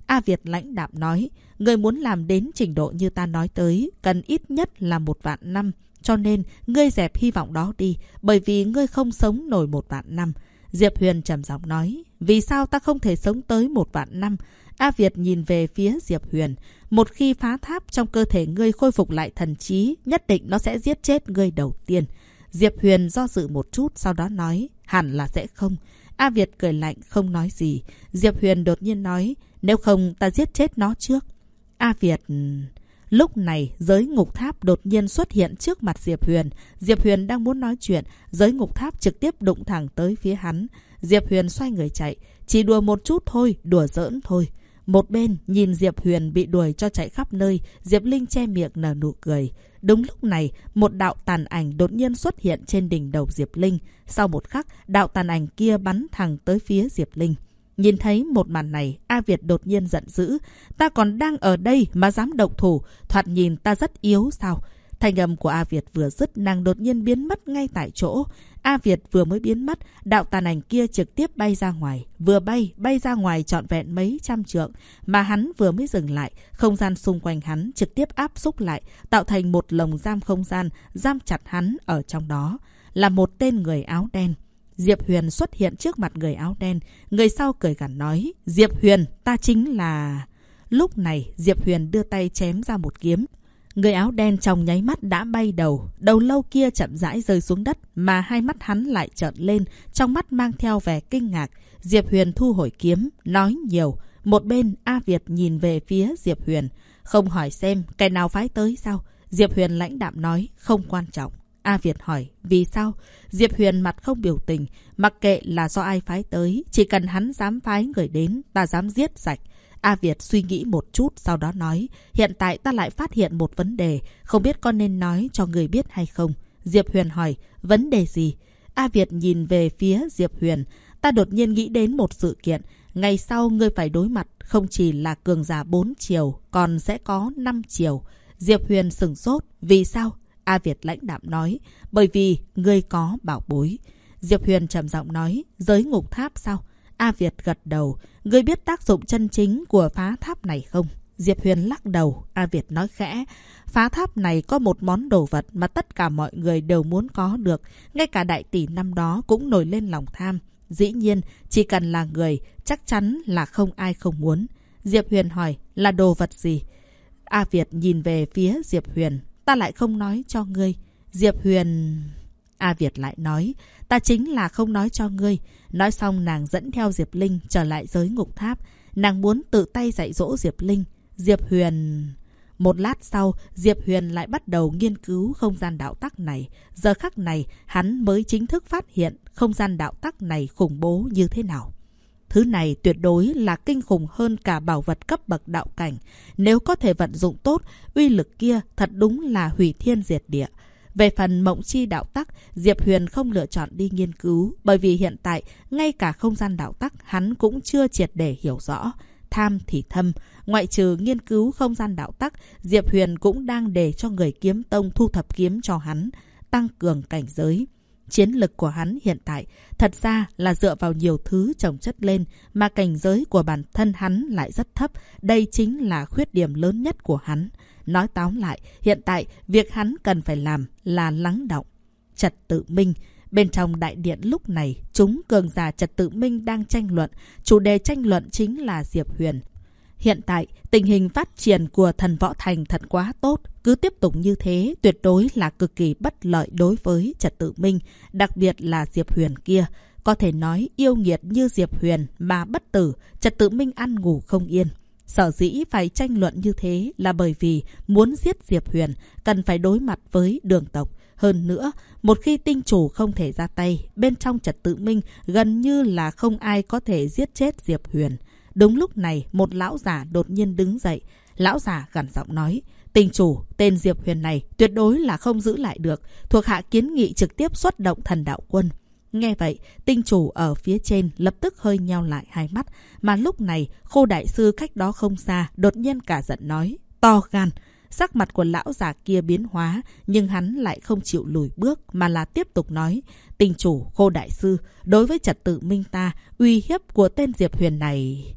A Việt lãnh đạm nói, ngươi muốn làm đến trình độ như ta nói tới, cần ít nhất là 1.000.000 năm. Cho nên, ngươi dẹp hy vọng đó đi, bởi vì ngươi không sống nổi 1.000.000 năm. Diệp Huyền trầm giọng nói, vì sao ta không thể sống tới 1.000.000 năm? A Việt nhìn về phía Diệp Huyền. Một khi phá tháp trong cơ thể ngươi khôi phục lại thần trí, nhất định nó sẽ giết chết ngươi đầu tiên. Diệp Huyền do dự một chút, sau đó nói, hẳn là sẽ không. A Việt cười lạnh không nói gì. Diệp Huyền đột nhiên nói, nếu không ta giết chết nó trước. A Việt... Lúc này, giới ngục tháp đột nhiên xuất hiện trước mặt Diệp Huyền. Diệp Huyền đang muốn nói chuyện, giới ngục tháp trực tiếp đụng thẳng tới phía hắn. Diệp Huyền xoay người chạy. Chỉ đùa một chút thôi, đùa giỡn thôi. Một bên, nhìn Diệp Huyền bị đuổi cho chạy khắp nơi, Diệp Linh che miệng nở nụ cười. Đúng lúc này, một đạo tàn ảnh đột nhiên xuất hiện trên đỉnh đầu Diệp Linh. Sau một khắc, đạo tàn ảnh kia bắn thẳng tới phía Diệp Linh. Nhìn thấy một màn này, A Việt đột nhiên giận dữ. Ta còn đang ở đây mà dám động thủ, thoạt nhìn ta rất yếu sao? Thanh âm của A Việt vừa dứt, nàng đột nhiên biến mất ngay tại chỗ. A Việt vừa mới biến mất, đạo tàn ảnh kia trực tiếp bay ra ngoài. Vừa bay ra ngoài trọn vẹn mấy trăm trượng. Mà hắn vừa mới dừng lại, không gian xung quanh hắn trực tiếp áp xúc lại, tạo thành một lồng giam không gian, giam chặt hắn ở trong đó. Là một tên người áo đen. Diệp Huyền xuất hiện trước mặt người áo đen. Người sau cười gằn nói, Diệp Huyền, ta chính là... Lúc này, Diệp Huyền đưa tay chém ra một kiếm. Người áo đen trong nháy mắt đã bay đầu. Đầu lâu kia chậm rãi rơi xuống đất, mà hai mắt hắn lại trợn lên, trong mắt mang theo vẻ kinh ngạc. Diệp Huyền thu hồi kiếm, nói nhiều. Một bên, A Việt nhìn về phía Diệp Huyền. Không hỏi xem, cái nào phái tới sao? Diệp Huyền lãnh đạm nói, không quan trọng. A Việt hỏi, vì sao? Diệp Huyền mặt không biểu tình, mặc kệ là do ai phái tới, chỉ cần hắn dám phái người đến, ta dám giết sạch. A Việt suy nghĩ một chút, sau đó nói, hiện tại ta lại phát hiện một vấn đề, không biết con nên nói cho người biết hay không? Diệp Huyền hỏi, vấn đề gì? A Việt nhìn về phía Diệp Huyền, ta đột nhiên nghĩ đến một sự kiện, ngày sau ngươi phải đối mặt không chỉ là cường giả 4 chiều, còn sẽ có 5 chiều. Diệp Huyền sửng sốt, vì sao? A Việt lãnh đạm nói, bởi vì ngươi có bảo bối. Diệp Huyền trầm giọng nói, giới ngục tháp sao? A Việt gật đầu, ngươi biết tác dụng chân chính của phá tháp này không? Diệp Huyền lắc đầu. A Việt nói khẽ, phá tháp này có một món đồ vật mà tất cả mọi người đều muốn có được. Ngay cả đại tỷ năm đó cũng nổi lên lòng tham. Dĩ nhiên, chỉ cần là người, chắc chắn là không ai không muốn. Diệp Huyền hỏi, là đồ vật gì? A Việt nhìn về phía Diệp Huyền, ta lại không nói cho ngươi. Diệp Huyền... A Việt lại nói, ta chính là không nói cho ngươi. Nói xong nàng dẫn theo Diệp Linh trở lại giới ngục tháp. Nàng muốn tự tay dạy dỗ Diệp Linh. Diệp Huyền... Một lát sau, Diệp Huyền lại bắt đầu nghiên cứu không gian đạo tắc này. Giờ khắc này, hắn mới chính thức phát hiện không gian đạo tắc này khủng bố như thế nào. Thứ này tuyệt đối là kinh khủng hơn cả bảo vật cấp bậc đạo cảnh. Nếu có thể vận dụng tốt, uy lực kia thật đúng là hủy thiên diệt địa. Về phần mộng chi đạo tắc, Diệp Huyền không lựa chọn đi nghiên cứu, bởi vì hiện tại, ngay cả không gian đạo tắc hắn cũng chưa triệt để hiểu rõ. Tham thì thâm, ngoại trừ nghiên cứu không gian đạo tắc, Diệp Huyền cũng đang để cho người kiếm tông thu thập kiếm cho hắn, tăng cường cảnh giới. Chiến lực của hắn hiện tại thật ra là dựa vào nhiều thứ chồng chất lên, mà cảnh giới của bản thân hắn lại rất thấp. Đây chính là khuyết điểm lớn nhất của hắn. Nói tóm lại, hiện tại việc hắn cần phải làm là lắng đọng. Trật tự minh. Bên trong đại điện lúc này, chúng cường giả trật tự minh đang tranh luận. Chủ đề tranh luận chính là Diệp Huyền. Hiện tại, tình hình phát triển của thần võ thành thật quá tốt. Cứ tiếp tục như thế, tuyệt đối là cực kỳ bất lợi đối với trật tự minh. Đặc biệt là Diệp Huyền kia. Có thể nói yêu nghiệt như Diệp Huyền mà bất tử, trật tự minh ăn ngủ không yên. Sở dĩ phải tranh luận như thế là bởi vì muốn giết Diệp Huyền, cần phải đối mặt với Đường tộc. Hơn nữa, một khi tinh chủ không thể ra tay, bên trong trật tự minh gần như là không ai có thể giết chết Diệp Huyền. Đúng lúc này, một lão giả đột nhiên đứng dậy. Lão giả gằn giọng nói, tinh chủ, tên Diệp Huyền này tuyệt đối là không giữ lại được. Thuộc hạ kiến nghị trực tiếp xuất động thần đạo quân. Nghe vậy, tinh chủ ở phía trên lập tức hơi nheo lại hai mắt. Mà lúc này, Khô đại sư cách đó không xa, đột nhiên cả giận nói, to gan. Sắc mặt của lão già kia biến hóa, nhưng hắn lại không chịu lùi bước mà là tiếp tục nói, tinh chủ, Khô đại sư, đối với trật tự minh ta, uy hiếp của tên Diệp Huyền này...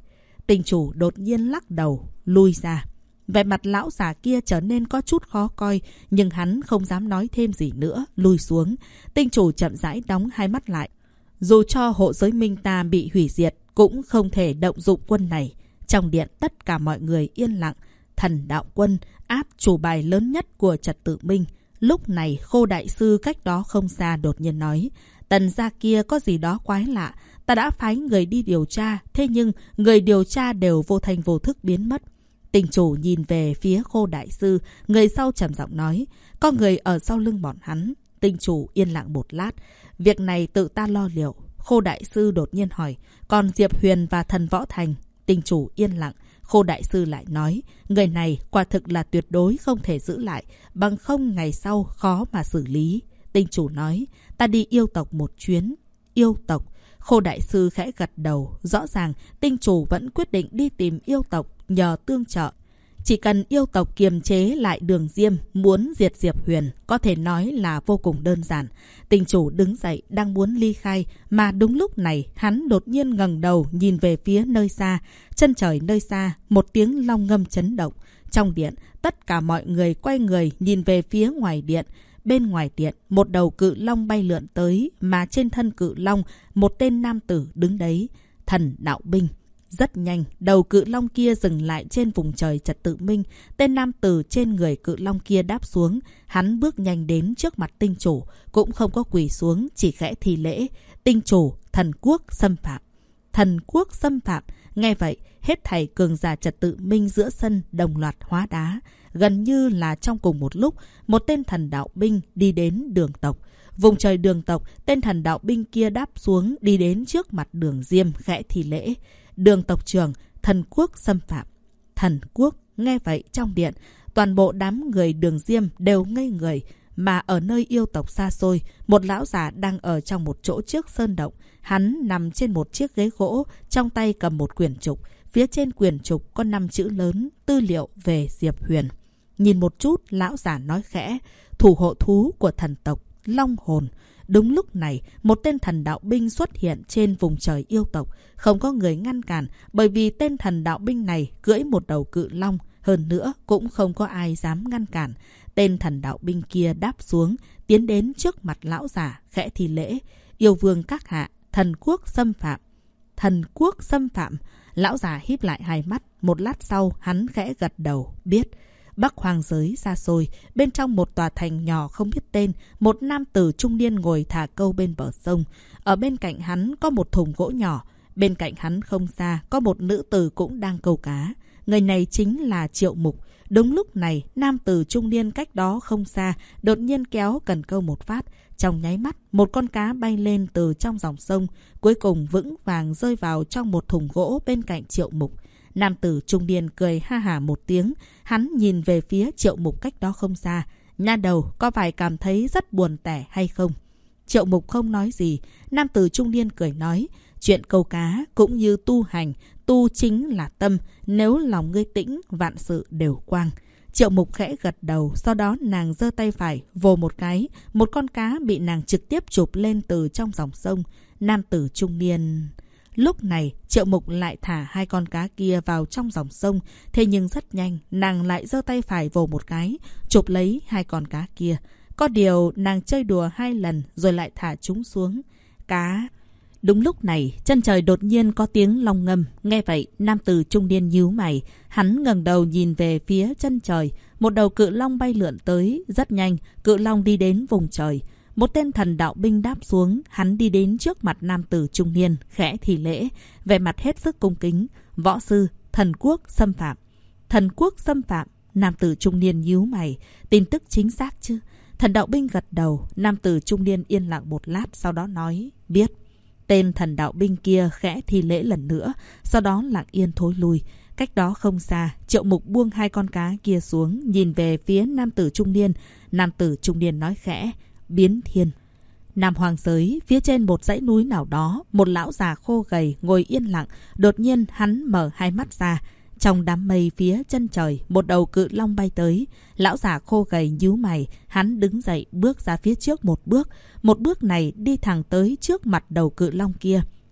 Tinh chủ đột nhiên lắc đầu, lui ra. Vẻ mặt lão già kia trở nên có chút khó coi, nhưng hắn không dám nói thêm gì nữa, lui xuống. Tinh chủ chậm rãi đóng hai mắt lại. Dù cho hộ giới Minh ta bị hủy diệt, cũng không thể động dụng quân này. Trong điện tất cả mọi người yên lặng. Thần đạo quân áp chủ bài lớn nhất của trật tự Minh. Lúc này Khô đại sư cách đó không xa đột nhiên nói, Tần gia kia có gì đó quái lạ. Ta đã phái người đi điều tra, thế nhưng người điều tra đều vô thành vô thức biến mất. Tinh chủ nhìn về phía Khô đại sư, người sau trầm giọng nói, có người ở sau lưng bọn hắn. Tinh chủ yên lặng một lát, việc này tự ta lo liệu. Khô đại sư đột nhiên hỏi, còn Diệp Huyền và Thần Võ Thành? Tinh chủ yên lặng. Khô đại sư lại nói, người này quả thực là tuyệt đối không thể giữ lại, bằng không ngày sau khó mà xử lý. Tinh chủ nói, ta đi yêu tộc một chuyến. Yêu tộc? Khô đại sư khẽ gật đầu, rõ ràng tinh chủ vẫn quyết định đi tìm yêu tộc nhờ tương trợ. Chỉ cần yêu tộc kiềm chế lại Đường Diêm, muốn diệt Diệp Huyền, có thể nói là vô cùng đơn giản. Tinh chủ đứng dậy đang muốn ly khai, mà đúng lúc này hắn đột nhiên ngẩng đầu nhìn về phía nơi xa. Chân trời nơi xa, một tiếng long ngâm chấn động. Trong điện, tất cả mọi người quay người nhìn về phía ngoài điện. Bên ngoài điện, một đầu cự long bay lượn tới, mà trên thân cự long, một tên nam tử đứng đấy. Thần đạo binh. Rất nhanh, đầu cự long kia dừng lại trên vùng trời trật tự Minh. Tên nam tử trên người cự long kia đáp xuống. Hắn bước nhanh đến trước mặt tinh chủ, cũng không có quỳ xuống, chỉ khẽ thi lễ. Tinh chủ, thần quốc xâm phạm. Thần quốc xâm phạm. Nghe vậy, hết thảy cường giả trật tự Minh giữa sân đồng loạt hóa đá. Gần như là trong cùng một lúc, một tên thần đạo binh đi đến Đường tộc. Vùng trời Đường tộc, tên thần đạo binh kia đáp xuống, đi đến trước mặt Đường Diêm, khẽ thi lễ. Đường tộc trưởng, thần quốc xâm phạm. Thần quốc? Nghe vậy trong điện, toàn bộ đám người Đường Diêm đều ngây người. Mà ở nơi yêu tộc xa xôi, một lão già đang ở trong một chỗ trước sơn động. Hắn nằm trên một chiếc ghế gỗ, trong tay cầm một quyển trục. Phía trên quyển trục có 5 chữ lớn, tư liệu về Diệp Huyền. Nhìn một chút, lão già nói khẽ, thủ hộ thú của thần tộc, Long Hồn. Đúng lúc này, một tên thần đạo binh xuất hiện trên vùng trời yêu tộc. Không có người ngăn cản, bởi vì tên thần đạo binh này cưỡi một đầu cự long. Hơn nữa, cũng không có ai dám ngăn cản. Tên thần đạo binh kia đáp xuống, tiến đến trước mặt lão già, khẽ thi lễ. Yêu vương các hạ, thần quốc xâm phạm. Thần quốc xâm phạm. Lão già híp lại hai mắt, một lát sau hắn khẽ gật đầu, biết. Bắc hoang giới xa xôi, bên trong một tòa thành nhỏ không biết tên, một nam tử trung niên ngồi thả câu bên bờ sông. Ở bên cạnh hắn có một thùng gỗ nhỏ, bên cạnh hắn không xa có một nữ tử cũng đang câu cá. Người này chính là Triệu Mục. Đúng lúc này, nam tử trung niên cách đó không xa đột nhiên kéo cần câu một phát. Trong nháy mắt, một con cá bay lên từ trong dòng sông, cuối cùng vững vàng rơi vào trong một thùng gỗ bên cạnh Triệu Mục. Nam tử trung niên cười ha hả một tiếng, hắn nhìn về phía Triệu Mục cách đó không xa. Nha đầu, có phải cảm thấy rất buồn tẻ hay không? Triệu Mục không nói gì. Nam tử trung niên cười nói, chuyện câu cá cũng như tu hành, tu chính là tâm, nếu lòng ngươi tĩnh, vạn sự đều quang. Triệu Mục khẽ gật đầu, sau đó nàng giơ tay phải vồ một cái, một con cá bị nàng trực tiếp chụp lên từ trong dòng sông. Nam tử trung niên... Lúc này, Triệu Mục lại thả hai con cá kia vào trong dòng sông. Thế nhưng rất nhanh, nàng lại giơ tay phải vồ một cái, chụp lấy hai con cá kia. Có điều, nàng chơi đùa 2 lần rồi lại thả chúng xuống. Cá... Đúng lúc này, chân trời đột nhiên có tiếng long ngâm. Nghe vậy, nam tử trung niên nhíu mày. Hắn ngẩng đầu nhìn về phía chân trời. Một đầu cự long bay lượn tới. Rất nhanh, cự long đi đến vùng trời. Một tên thần đạo binh đáp xuống, hắn đi đến trước mặt nam tử trung niên, khẽ thì lễ, vẻ mặt hết sức cung kính. Võ sư, thần quốc xâm phạm. Thần quốc xâm phạm, nam tử trung niên nhíu mày. Tin tức chính xác chứ? Thần đạo binh gật đầu, nam tử trung niên yên lặng một lát, sau đó nói, biết. Tên thần đạo binh kia khẽ thi lễ lần nữa, sau đó lặng yên thối lui. Cách đó không xa, Triệu Mục buông hai con cá kia xuống, nhìn về phía nam tử trung niên. Nam tử trung niên nói khẽ, biến thiên. Nam hoàng giới, phía trên một dãy núi nào đó, một lão già khô gầy ngồi yên lặng. Đột nhiên hắn mở hai mắt ra. Trong đám mây phía chân trời, một đầu cự long bay tới. Lão già khô gầy nhíu mày, hắn đứng dậy bước ra phía trước một bước. Một bước này đi thẳng tới trước mặt đầu cự long kia.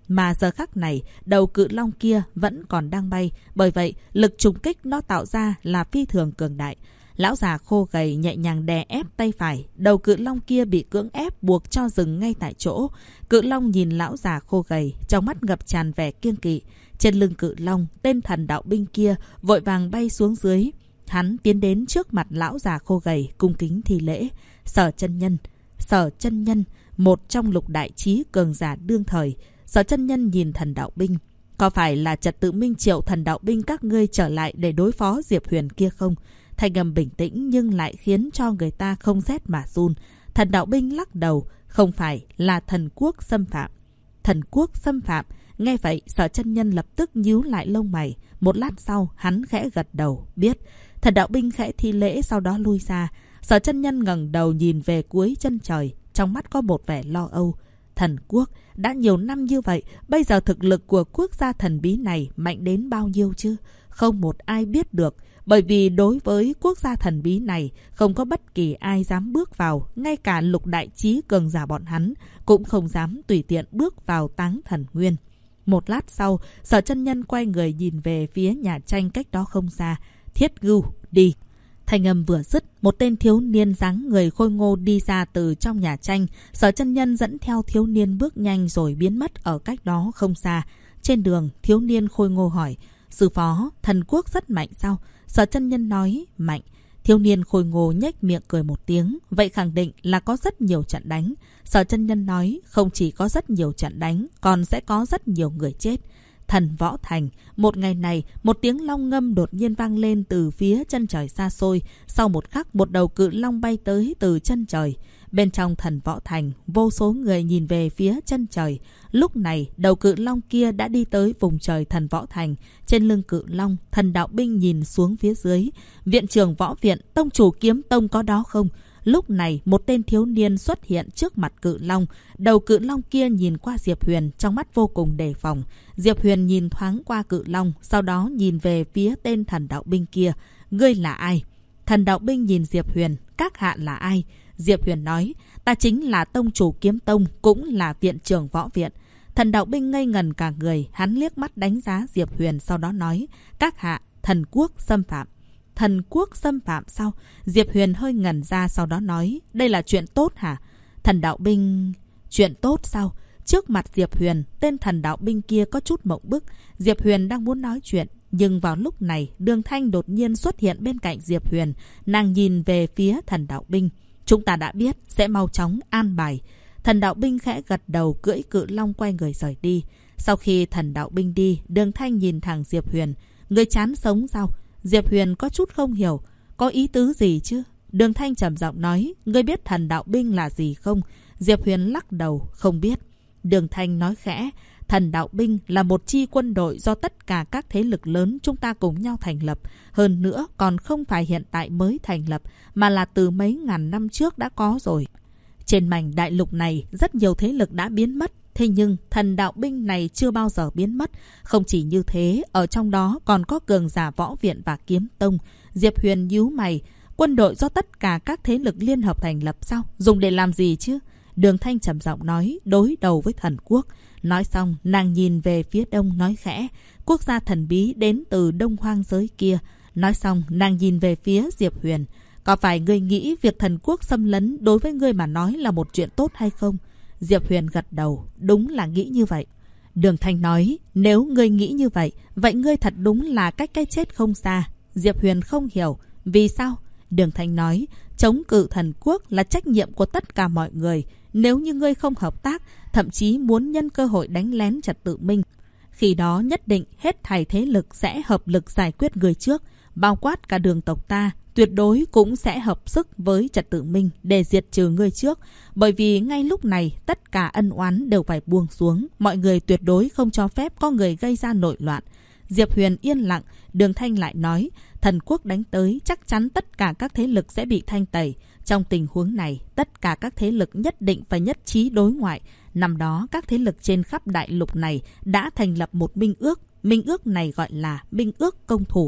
Mà giờ khắc này, đầu cự long kia vẫn còn đang bay. Bởi vậy, lực trùng kích nó tạo ra là phi thường cường đại. Lão già khô gầy nhẹ nhàng đè ép tay phải. Đầu cự long kia bị cưỡng ép buộc cho dừng ngay tại chỗ. Cự long nhìn lão già khô gầy, trong mắt ngập tràn vẻ kiêng kỵ. Trên lưng cự long, tên thần đạo binh kia vội vàng bay xuống dưới. Hắn tiến đến trước mặt lão già khô gầy, cung kính thi lễ. Sở chân nhân, một trong lục đại chí cường giả đương thời. Sở chân nhân nhìn thần đạo binh. Có phải là Trật Tự Minh triệu thần đạo binh các ngươi trở lại để đối phó Diệp Huyền kia không? Thanh âm bình tĩnh nhưng lại khiến cho người ta không rét mà run. Thần đạo binh lắc đầu, không phải là thần quốc xâm phạm. Thần quốc xâm phạm. Nghe vậy, Sở chân nhân lập tức nhíu lại lông mày. Một lát sau, hắn khẽ gật đầu, biết. Thần đạo binh khẽ thi lễ sau đó lui ra. Sở chân nhân ngẩng đầu nhìn về cuối chân trời, trong mắt có một vẻ lo âu. Thần quốc, đã nhiều năm như vậy, bây giờ thực lực của quốc gia thần bí này mạnh đến bao nhiêu chứ? Không một ai biết được, bởi vì đối với quốc gia thần bí này, không có bất kỳ ai dám bước vào, ngay cả lục đại chí cường giả bọn hắn, cũng không dám tùy tiện bước vào Táng Thần Nguyên. Một lát sau, Sở chân nhân quay người nhìn về phía nhà tranh cách đó không xa. Thiết Gưu, đi. Thanh âm vừa dứt, một tên thiếu niên dáng người khôi ngô đi ra từ trong nhà tranh. Sở chân nhân dẫn theo thiếu niên bước nhanh rồi biến mất ở cách đó không xa. Trên đường, thiếu niên khôi ngô hỏi, sư phó, thần quốc rất mạnh sao? Sở chân nhân nói, mạnh. Thiếu niên khôi ngô nhếch miệng cười một tiếng, vậy khẳng định là có rất nhiều trận đánh. Sở chân nhân nói, không chỉ có rất nhiều trận đánh, còn sẽ có rất nhiều người chết. Thần Võ Thành. Một ngày này, một tiếng long ngâm đột nhiên vang lên từ phía chân trời xa xôi. Sau một khắc, một đầu cự long bay tới từ chân trời. Bên trong Thần Võ Thành, vô số người nhìn về phía chân trời. Lúc này, đầu cự long kia đã đi tới vùng trời Thần Võ Thành. Trên lưng cự long, thần đạo binh nhìn xuống phía dưới. Viện trưởng võ viện, tông chủ kiếm tông có đó không? Lúc này, một tên thiếu niên xuất hiện trước mặt cự long. Đầu cự long kia nhìn qua Diệp Huyền, trong mắt vô cùng đề phòng. Diệp Huyền nhìn thoáng qua cự long, sau đó nhìn về phía tên thần đạo binh kia. Ngươi là ai? Thần đạo binh nhìn Diệp Huyền, các hạ là ai? Diệp Huyền nói, ta chính là tông chủ kiếm tông, cũng là viện trưởng võ viện. Thần đạo binh ngây ngần cả người, hắn liếc mắt đánh giá Diệp Huyền, sau đó nói, các hạ, thần quốc xâm phạm. Thần quốc xâm phạm sao? Diệp Huyền hơi ngẩn ra, sau đó nói, đây là chuyện tốt hả? Thần đạo binh... Chuyện tốt sao? Trước mặt Diệp Huyền, tên thần đạo binh kia có chút mộng bức. Diệp Huyền đang muốn nói chuyện, nhưng vào lúc này, Đường Thanh đột nhiên xuất hiện bên cạnh Diệp Huyền. Nàng nhìn về phía thần đạo binh. Chúng ta đã biết, sẽ mau chóng an bài. Thần đạo binh khẽ gật đầu, cưỡi cự long quay người rời đi. Sau khi thần đạo binh đi, Đường Thanh nhìn thẳng Diệp Huyền. Ngươi chán sống sao? Diệp Huyền có chút không hiểu. Có ý tứ gì chứ? Đường Thanh trầm giọng nói, ngươi biết thần đạo binh là gì không? Diệp Huyền lắc đầu, không biết. Đường Thanh nói khẽ, thần đạo binh là một chi quân đội do tất cả các thế lực lớn chúng ta cùng nhau thành lập. Hơn nữa còn không phải hiện tại mới thành lập, mà là từ mấy ngàn năm trước đã có rồi. Trên mảnh đại lục này, rất nhiều thế lực đã biến mất. Thế nhưng thần đạo binh này chưa bao giờ biến mất. Không chỉ như thế, ở trong đó còn có cường giả võ viện và kiếm tông. Diệp Huyền nhíu mày, quân đội do tất cả các thế lực liên hợp thành lập sao? Dùng để làm gì chứ? Đường Thanh trầm giọng nói, đối đầu với thần quốc. Nói xong, nàng nhìn về phía đông nói khẽ, quốc gia thần bí đến từ đông hoang giới kia. Nói xong, nàng nhìn về phía Diệp Huyền. Có phải ngươi nghĩ việc thần quốc xâm lấn đối với ngươi mà nói là một chuyện tốt hay không? Diệp Huyền gật đầu, đúng là nghĩ như vậy. Đường Thanh nói, nếu ngươi nghĩ như vậy, vậy ngươi thật đúng là cách cái chết không xa. Diệp Huyền không hiểu, vì sao? Đường Thanh nói, chống cự thần quốc là trách nhiệm của tất cả mọi người. Nếu như ngươi không hợp tác, thậm chí muốn nhân cơ hội đánh lén Trật Tự Minh, khi đó nhất định hết thảy thế lực sẽ hợp lực giải quyết người trước, bao quát cả Đường tộc ta, tuyệt đối cũng sẽ hợp sức với Trật Tự Minh để diệt trừ ngươi trước. Bởi vì ngay lúc này, tất cả ân oán đều phải buông xuống, mọi người tuyệt đối không cho phép có người gây ra nội loạn. Diệp Huyền yên lặng, Đường Thanh lại nói, thần quốc đánh tới, chắc chắn tất cả các thế lực sẽ bị thanh tẩy. Trong tình huống này, tất cả các thế lực nhất định phải nhất trí đối ngoại. Năm đó, các thế lực trên khắp đại lục này đã thành lập một minh ước. Minh ước này gọi là Minh ước Công Thủ.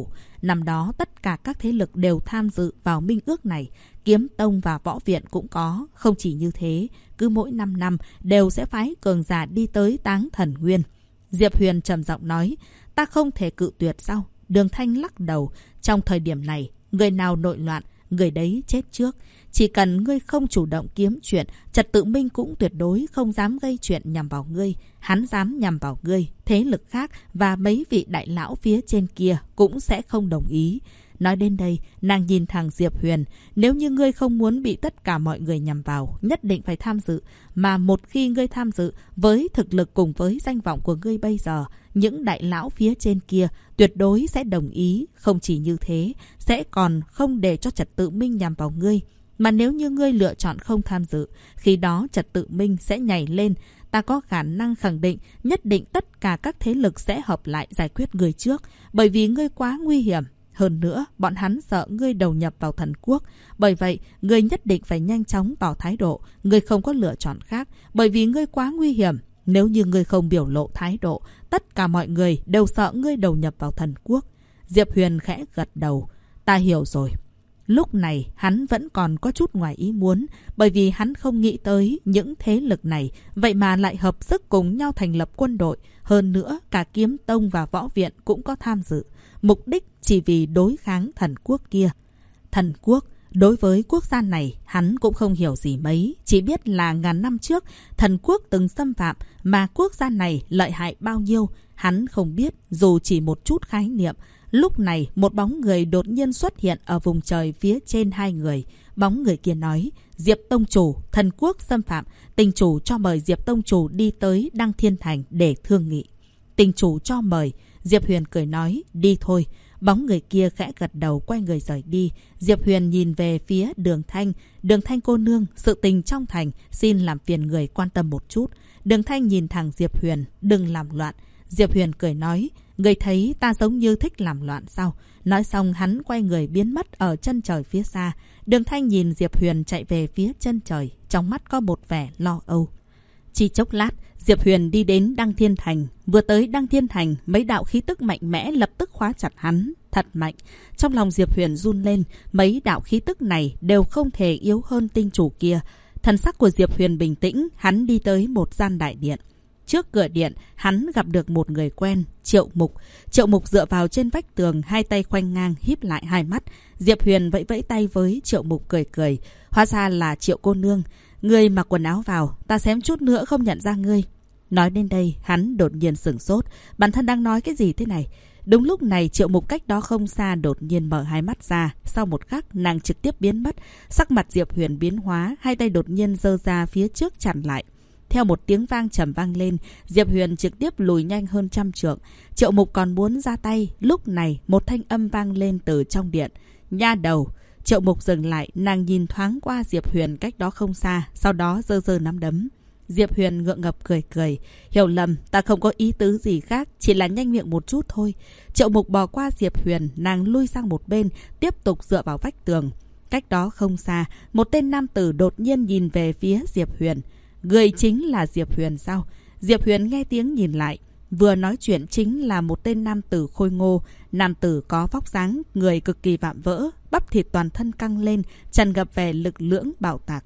Năm đó tất cả các thế lực đều tham dự vào minh ước này. Kiếm Tông và Võ Viện cũng có. Không chỉ như thế, cứ mỗi 5 năm đều sẽ phái cường giả đi tới Táng Thần Nguyên. Diệp Huyền trầm giọng nói, ta không thể cự tuyệt sao? Đường Thanh lắc đầu. Trong thời điểm này, người nào nội loạn, người đấy chết trước. Chỉ cần ngươi không chủ động kiếm chuyện, Trật Tự Minh cũng tuyệt đối không dám gây chuyện nhằm vào ngươi. Hắn dám nhằm vào ngươi, thế lực khác và mấy vị đại lão phía trên kia cũng sẽ không đồng ý. Nói đến đây, nàng nhìn thẳng Diệp Huyền. Nếu như ngươi không muốn bị tất cả mọi người nhằm vào, nhất định phải tham dự. Mà một khi ngươi tham dự, với thực lực cùng với danh vọng của ngươi bây giờ, những đại lão phía trên kia tuyệt đối sẽ đồng ý. Không chỉ như thế, sẽ còn không để cho Trật Tự Minh nhằm vào ngươi. Mà nếu như ngươi lựa chọn không tham dự, khi đó Trật Tự Minh sẽ nhảy lên. Ta có khả năng khẳng định, nhất định tất cả các thế lực sẽ hợp lại giải quyết ngươi trước. Bởi vì ngươi quá nguy hiểm. Hơn nữa, bọn hắn sợ ngươi đầu nhập vào thần quốc. Bởi vậy, ngươi nhất định phải nhanh chóng tỏ thái độ. Ngươi không có lựa chọn khác. Bởi vì ngươi quá nguy hiểm. Nếu như ngươi không biểu lộ thái độ, tất cả mọi người đều sợ ngươi đầu nhập vào thần quốc. Diệp Huyền khẽ gật đầu. Ta hiểu rồi. Lúc này, hắn vẫn còn có chút ngoài ý muốn. Bởi vì hắn không nghĩ tới những thế lực này. Vậy mà lại hợp sức cùng nhau thành lập quân đội. Hơn nữa, cả Kiếm Tông và Võ Viện cũng có tham dự. Mục đích chỉ vì đối kháng thần quốc kia. Thần quốc, đối với quốc gia này, hắn cũng không hiểu gì mấy. Chỉ biết là ngàn năm trước, thần quốc từng xâm phạm, mà quốc gia này lợi hại bao nhiêu. Hắn không biết, dù chỉ một chút khái niệm. Lúc này, một bóng người đột nhiên xuất hiện ở vùng trời phía trên hai người. Bóng người kia nói, Diệp Tông Chủ, thần quốc xâm phạm. Tình chủ cho mời Diệp Tông Chủ đi tới Đăng Thiên Thành để thương nghị. Tình chủ cho mời. Diệp Huyền cười nói, đi thôi. Bóng người kia khẽ gật đầu quay người rời đi. Diệp Huyền nhìn về phía Đường Thanh. Đường Thanh cô nương, sự tình trong thành, xin làm phiền người quan tâm một chút. Đường Thanh nhìn thẳng Diệp Huyền, đừng làm loạn. Diệp Huyền cười nói, người thấy ta giống như thích làm loạn sao? Nói xong hắn quay người biến mất ở chân trời phía xa. Đường Thanh nhìn Diệp Huyền chạy về phía chân trời, trong mắt có một vẻ lo âu. Chỉ chốc lát, Diệp Huyền đi đến Đăng Thiên Thành. Vừa tới Đăng Thiên Thành, mấy đạo khí tức mạnh mẽ lập tức khóa chặt hắn. Thật mạnh. Trong lòng Diệp Huyền run lên. Mấy đạo khí tức này đều không thể yếu hơn tinh chủ kia. Thần sắc của Diệp Huyền bình tĩnh. Hắn đi tới một gian đại điện. Trước cửa điện, hắn gặp được một người quen, Triệu Mục. Triệu Mục dựa vào trên vách tường, hai tay khoanh ngang, híp lại hai mắt. Diệp Huyền vẫy vẫy tay với Triệu Mục cười cười. Hóa ra là Triệu cô nương. Ngươi mặc quần áo vào, ta xém chút nữa không nhận ra ngươi. Nói đến đây, hắn đột nhiên sửng sốt. Bản thân đang nói cái gì thế này? Đúng lúc này, Triệu Mục cách đó không xa đột nhiên mở hai mắt ra. Sau một khắc, nàng trực tiếp biến mất. Sắc mặt Diệp Huyền biến hóa, hai tay đột nhiên giơ ra phía trước chặn lại. Theo một tiếng vang trầm vang lên, Diệp Huyền trực tiếp lùi nhanh hơn 100 trượng. Triệu Mục còn muốn ra tay. Lúc này, một thanh âm vang lên từ trong điện. Nha đầu! Triệu Mục dừng lại, nàng nhìn thoáng qua Diệp Huyền cách đó không xa, sau đó giơ giơ nắm đấm. Diệp Huyền ngượng ngập cười cười. Hiểu lầm, ta không có ý tứ gì khác, chỉ là nhanh miệng một chút thôi. Triệu Mục bỏ qua Diệp Huyền, nàng lui sang một bên, tiếp tục dựa vào vách tường. Cách đó không xa, một tên nam tử đột nhiên nhìn về phía Diệp Huyền. Người chính là Diệp Huyền sao? Diệp Huyền nghe tiếng nhìn lại. Vừa nói chuyện chính là một tên nam tử khôi ngô. Nam tử có vóc dáng, người cực kỳ vạm vỡ, bắp thịt toàn thân căng lên, tràn ngập vẻ lực lưỡng bạo tạc.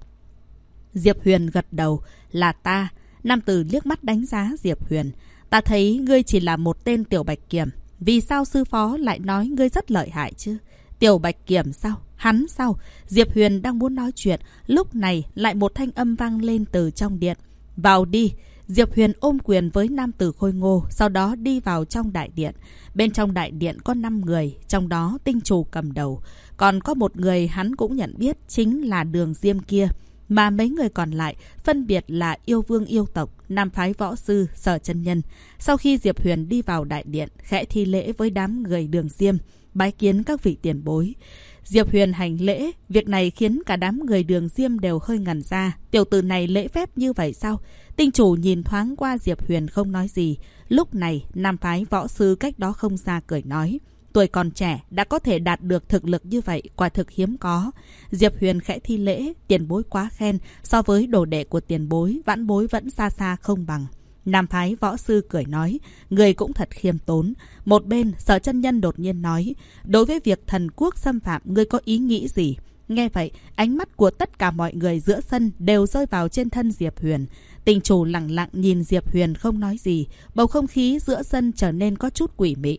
Diệp Huyền gật đầu, là ta. Nam tử liếc mắt đánh giá Diệp Huyền. Ta thấy ngươi chỉ là một tên tiểu bạch kiểm. Vì sao sư phó lại nói ngươi rất lợi hại chứ? Tiểu bạch kiểm sao? Hắn sao? Diệp Huyền đang muốn nói chuyện. Lúc này lại một thanh âm vang lên từ trong điện. Vào đi. Diệp Huyền ôm quyền với nam tử khôi ngô, sau đó đi vào trong đại điện. Bên trong đại điện có 5 người, trong đó tinh chủ cầm đầu. Còn có một người hắn cũng nhận biết, chính là Đường Diêm kia. Mà mấy người còn lại phân biệt là Yêu Vương yêu tộc, Nam phái võ sư, Sở chân nhân. Sau khi Diệp Huyền đi vào đại điện, khẽ thi lễ với đám người Đường Diêm, bái kiến các vị tiền bối. Diệp Huyền hành lễ, việc này khiến cả đám người Đường Diêm đều hơi ngẩn ra. Tiểu tử này lễ phép như vậy sao? Tinh chủ nhìn thoáng qua Diệp Huyền không nói gì. Lúc này, Nam phái võ sư cách đó không xa cười nói. Tuổi còn trẻ đã có thể đạt được thực lực như vậy, quả thực hiếm có. Diệp Huyền khẽ thi lễ, tiền bối quá khen. So với đồ đệ của tiền bối, vãn bối vẫn xa xa không bằng. Nam phái võ sư cười nói, người cũng thật khiêm tốn. Một bên, Sở Chân Nhân đột nhiên nói, đối với việc thần quốc xâm phạm, ngươi có ý nghĩ gì? Nghe vậy, ánh mắt của tất cả mọi người giữa sân đều rơi vào trên thân Diệp Huyền. Tình chủ lặng lặng nhìn Diệp Huyền không nói gì, bầu không khí giữa sân trở nên có chút quỷ mị.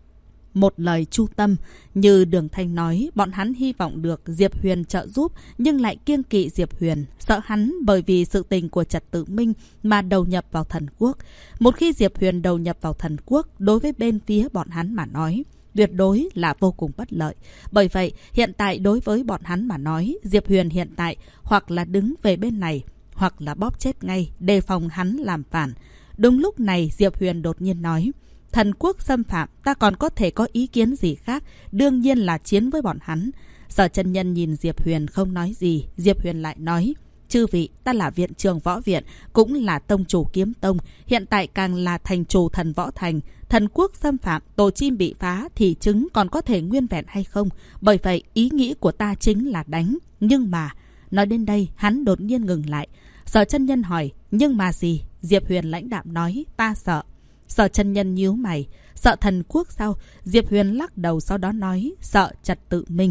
Một lời chu tâm, như Đường Thanh nói, bọn hắn hy vọng được Diệp Huyền trợ giúp, nhưng lại kiêng kỵ Diệp Huyền, sợ hắn bởi vì sự tình của Trật Tự Minh mà đầu nhập vào thần quốc. Một khi Diệp Huyền đầu nhập vào thần quốc, đối với bên phía bọn hắn mà nói, tuyệt đối là vô cùng bất lợi. Bởi vậy, hiện tại đối với bọn hắn mà nói, Diệp Huyền hiện tại hoặc là đứng về bên này, hoặc là bóp chết ngay, đề phòng hắn làm phản. Đúng lúc này, Diệp Huyền đột nhiên nói, thần quốc xâm phạm, ta còn có thể có ý kiến gì khác, đương nhiên là chiến với bọn hắn. Sở Chân Nhân nhìn Diệp Huyền không nói gì, Diệp Huyền lại nói, chư vị, ta là viện trưởng võ viện, cũng là tông chủ kiếm tông, hiện tại càng là thành chủ thần võ thành. Thần quốc xâm phạm, tổ chim bị phá, thì trứng còn có thể nguyên vẹn hay không? Bởi vậy, ý nghĩ của ta chính là đánh. Nhưng mà, nói đến đây, hắn đột nhiên ngừng lại. Sở Chân Nhân hỏi, nhưng mà gì? Diệp Huyền lãnh đạm nói, ta sợ. Sở Chân Nhân nhíu mày, sợ thần quốc sao? Diệp Huyền lắc đầu sau đó nói, sợ Trật Tự Minh.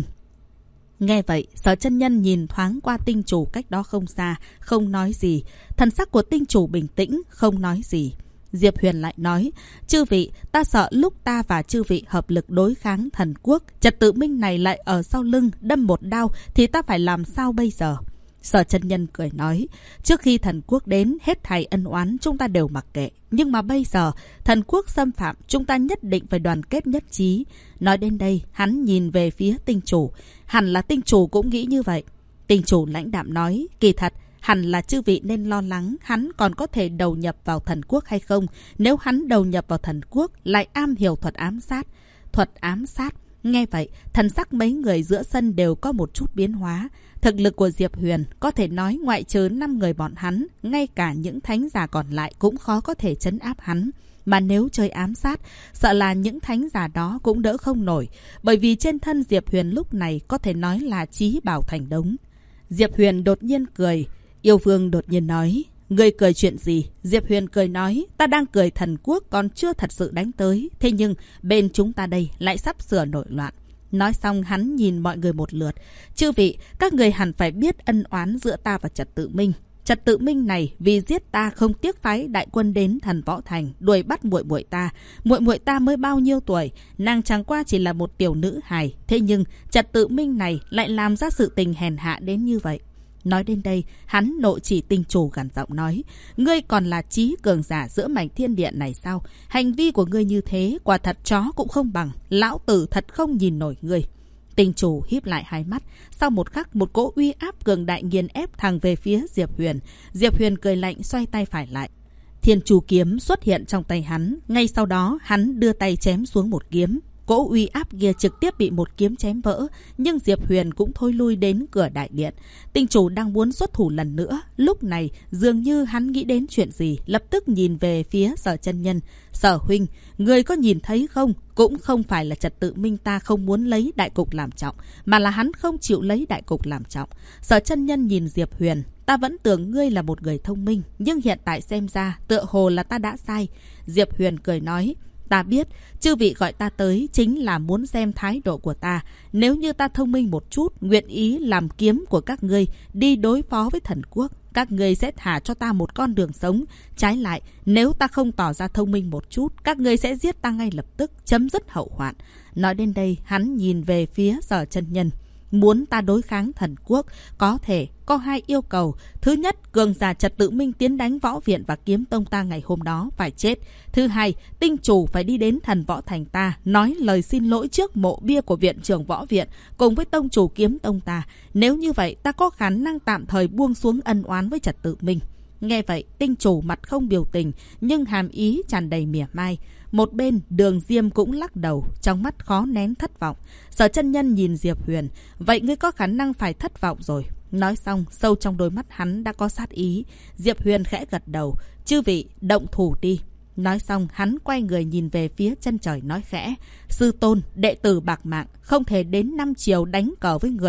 Nghe vậy, Sở Chân Nhân nhìn thoáng qua tinh chủ cách đó không xa, không nói gì. Thần sắc của tinh chủ bình tĩnh, không nói gì. Diệp Huyền lại nói, chư vị, ta sợ lúc ta và chư vị hợp lực đối kháng thần quốc, Trật Tự Minh này lại ở sau lưng đâm một đao, thì ta phải làm sao bây giờ? Sở Chân Nhân cười nói, trước khi thần quốc đến, hết thảy ân oán chúng ta đều mặc kệ. Nhưng mà bây giờ, thần quốc xâm phạm, chúng ta nhất định phải đoàn kết nhất trí. Nói đến đây, hắn nhìn về phía tinh chủ. Hẳn là tinh chủ cũng nghĩ như vậy. Tinh chủ lãnh đạm nói, kỳ thật, hẳn là chư vị nên lo lắng hắn còn có thể đầu nhập vào thần quốc hay không. Nếu hắn đầu nhập vào thần quốc, lại am hiểu thuật ám sát. Thuật ám sát. Nghe vậy, thần sắc mấy người giữa sân đều có một chút biến hóa. Thực lực của Diệp Huyền có thể nói ngoại trừ 5 người bọn hắn, ngay cả những thánh giả còn lại cũng khó có thể trấn áp hắn. Mà nếu chơi ám sát, sợ là những thánh giả đó cũng đỡ không nổi. Bởi vì trên thân Diệp Huyền lúc này có thể nói là chí bảo thành đống. Diệp Huyền đột nhiên cười. Yêu Vương đột nhiên nói, ngươi cười chuyện gì? Diệp Huyền cười nói, ta đang cười thần quốc còn chưa thật sự đánh tới. Thế nhưng bên chúng ta đây lại sắp sửa nổi loạn. Nói xong hắn nhìn mọi người một lượt. Chư vị, các người hẳn phải biết ân oán giữa ta và Trật Tự Minh. Trật Tự Minh này vì giết ta không tiếc phái đại quân đến thần võ thành đuổi bắt muội muội ta. Muội muội ta mới bao nhiêu tuổi, nàng chẳng qua chỉ là một tiểu nữ hài. Thế nhưng Trật Tự Minh này lại làm ra sự tình hèn hạ đến như vậy. Nói đến đây, hắn nộ chỉ tinh chủ gằn giọng nói, ngươi còn là trí cường giả giữa mảnh thiên địa này sao? Hành vi của ngươi như thế, quả thật chó cũng không bằng, lão tử thật không nhìn nổi ngươi. Tinh chủ híp lại hai mắt, sau một khắc một cỗ uy áp cường đại nghiền ép thẳng về phía Diệp Huyền. Diệp Huyền cười lạnh xoay tay phải lại. Thiên Chu kiếm xuất hiện trong tay hắn, ngay sau đó hắn đưa tay chém xuống một kiếm. Cỗ uy áp kia trực tiếp bị một kiếm chém vỡ, nhưng Diệp Huyền cũng thôi lui đến cửa đại điện. Tinh chủ đang muốn xuất thủ lần nữa, lúc này dường như hắn nghĩ đến chuyện gì, lập tức nhìn về phía Sở Chân Nhân. Sở huynh, người có nhìn thấy không? Cũng không phải là Trật Tự Minh ta không muốn lấy đại cục làm trọng, mà là hắn không chịu lấy đại cục làm trọng. Sở Chân Nhân nhìn Diệp Huyền, ta vẫn tưởng ngươi là một người thông minh, nhưng hiện tại xem ra tựa hồ là ta đã sai. Diệp Huyền cười nói, ta biết, chư vị gọi ta tới chính là muốn xem thái độ của ta. Nếu như ta thông minh một chút, nguyện ý làm kiếm của các ngươi đi đối phó với thần quốc, các ngươi sẽ thả cho ta một con đường sống. Trái lại, nếu ta không tỏ ra thông minh một chút, các ngươi sẽ giết ta ngay lập tức, chấm dứt hậu hoạn. Nói đến đây, hắn nhìn về phía Sở Chân Nhân. Muốn ta đối kháng thần quốc, có thể có hai yêu cầu. Thứ nhất, cường giả Trật Tự Minh tiến đánh võ viện và kiếm tông ta ngày hôm đó phải chết. Thứ hai, tinh chủ phải đi đến thần võ thành ta, nói lời xin lỗi trước mộ bia của viện trưởng võ viện cùng với tông chủ kiếm tông ta. Nếu như vậy, ta có khả năng tạm thời buông xuống ân oán với Trật Tự Minh. Nghe vậy, tinh chủ mặt không biểu tình, nhưng hàm ý tràn đầy mỉa mai. Một bên, Đường Diêm cũng lắc đầu, trong mắt khó nén thất vọng. Sở Chân Nhân nhìn Diệp Huyền, vậy ngươi có khả năng phải thất vọng rồi. Nói xong, sâu trong đôi mắt hắn đã có sát ý. Diệp Huyền khẽ gật đầu, chư vị, động thủ đi. Nói xong, hắn quay người nhìn về phía chân trời nói khẽ, sư tôn, đệ tử bạc mạng, không thể đến 5 chiều đánh cờ với người.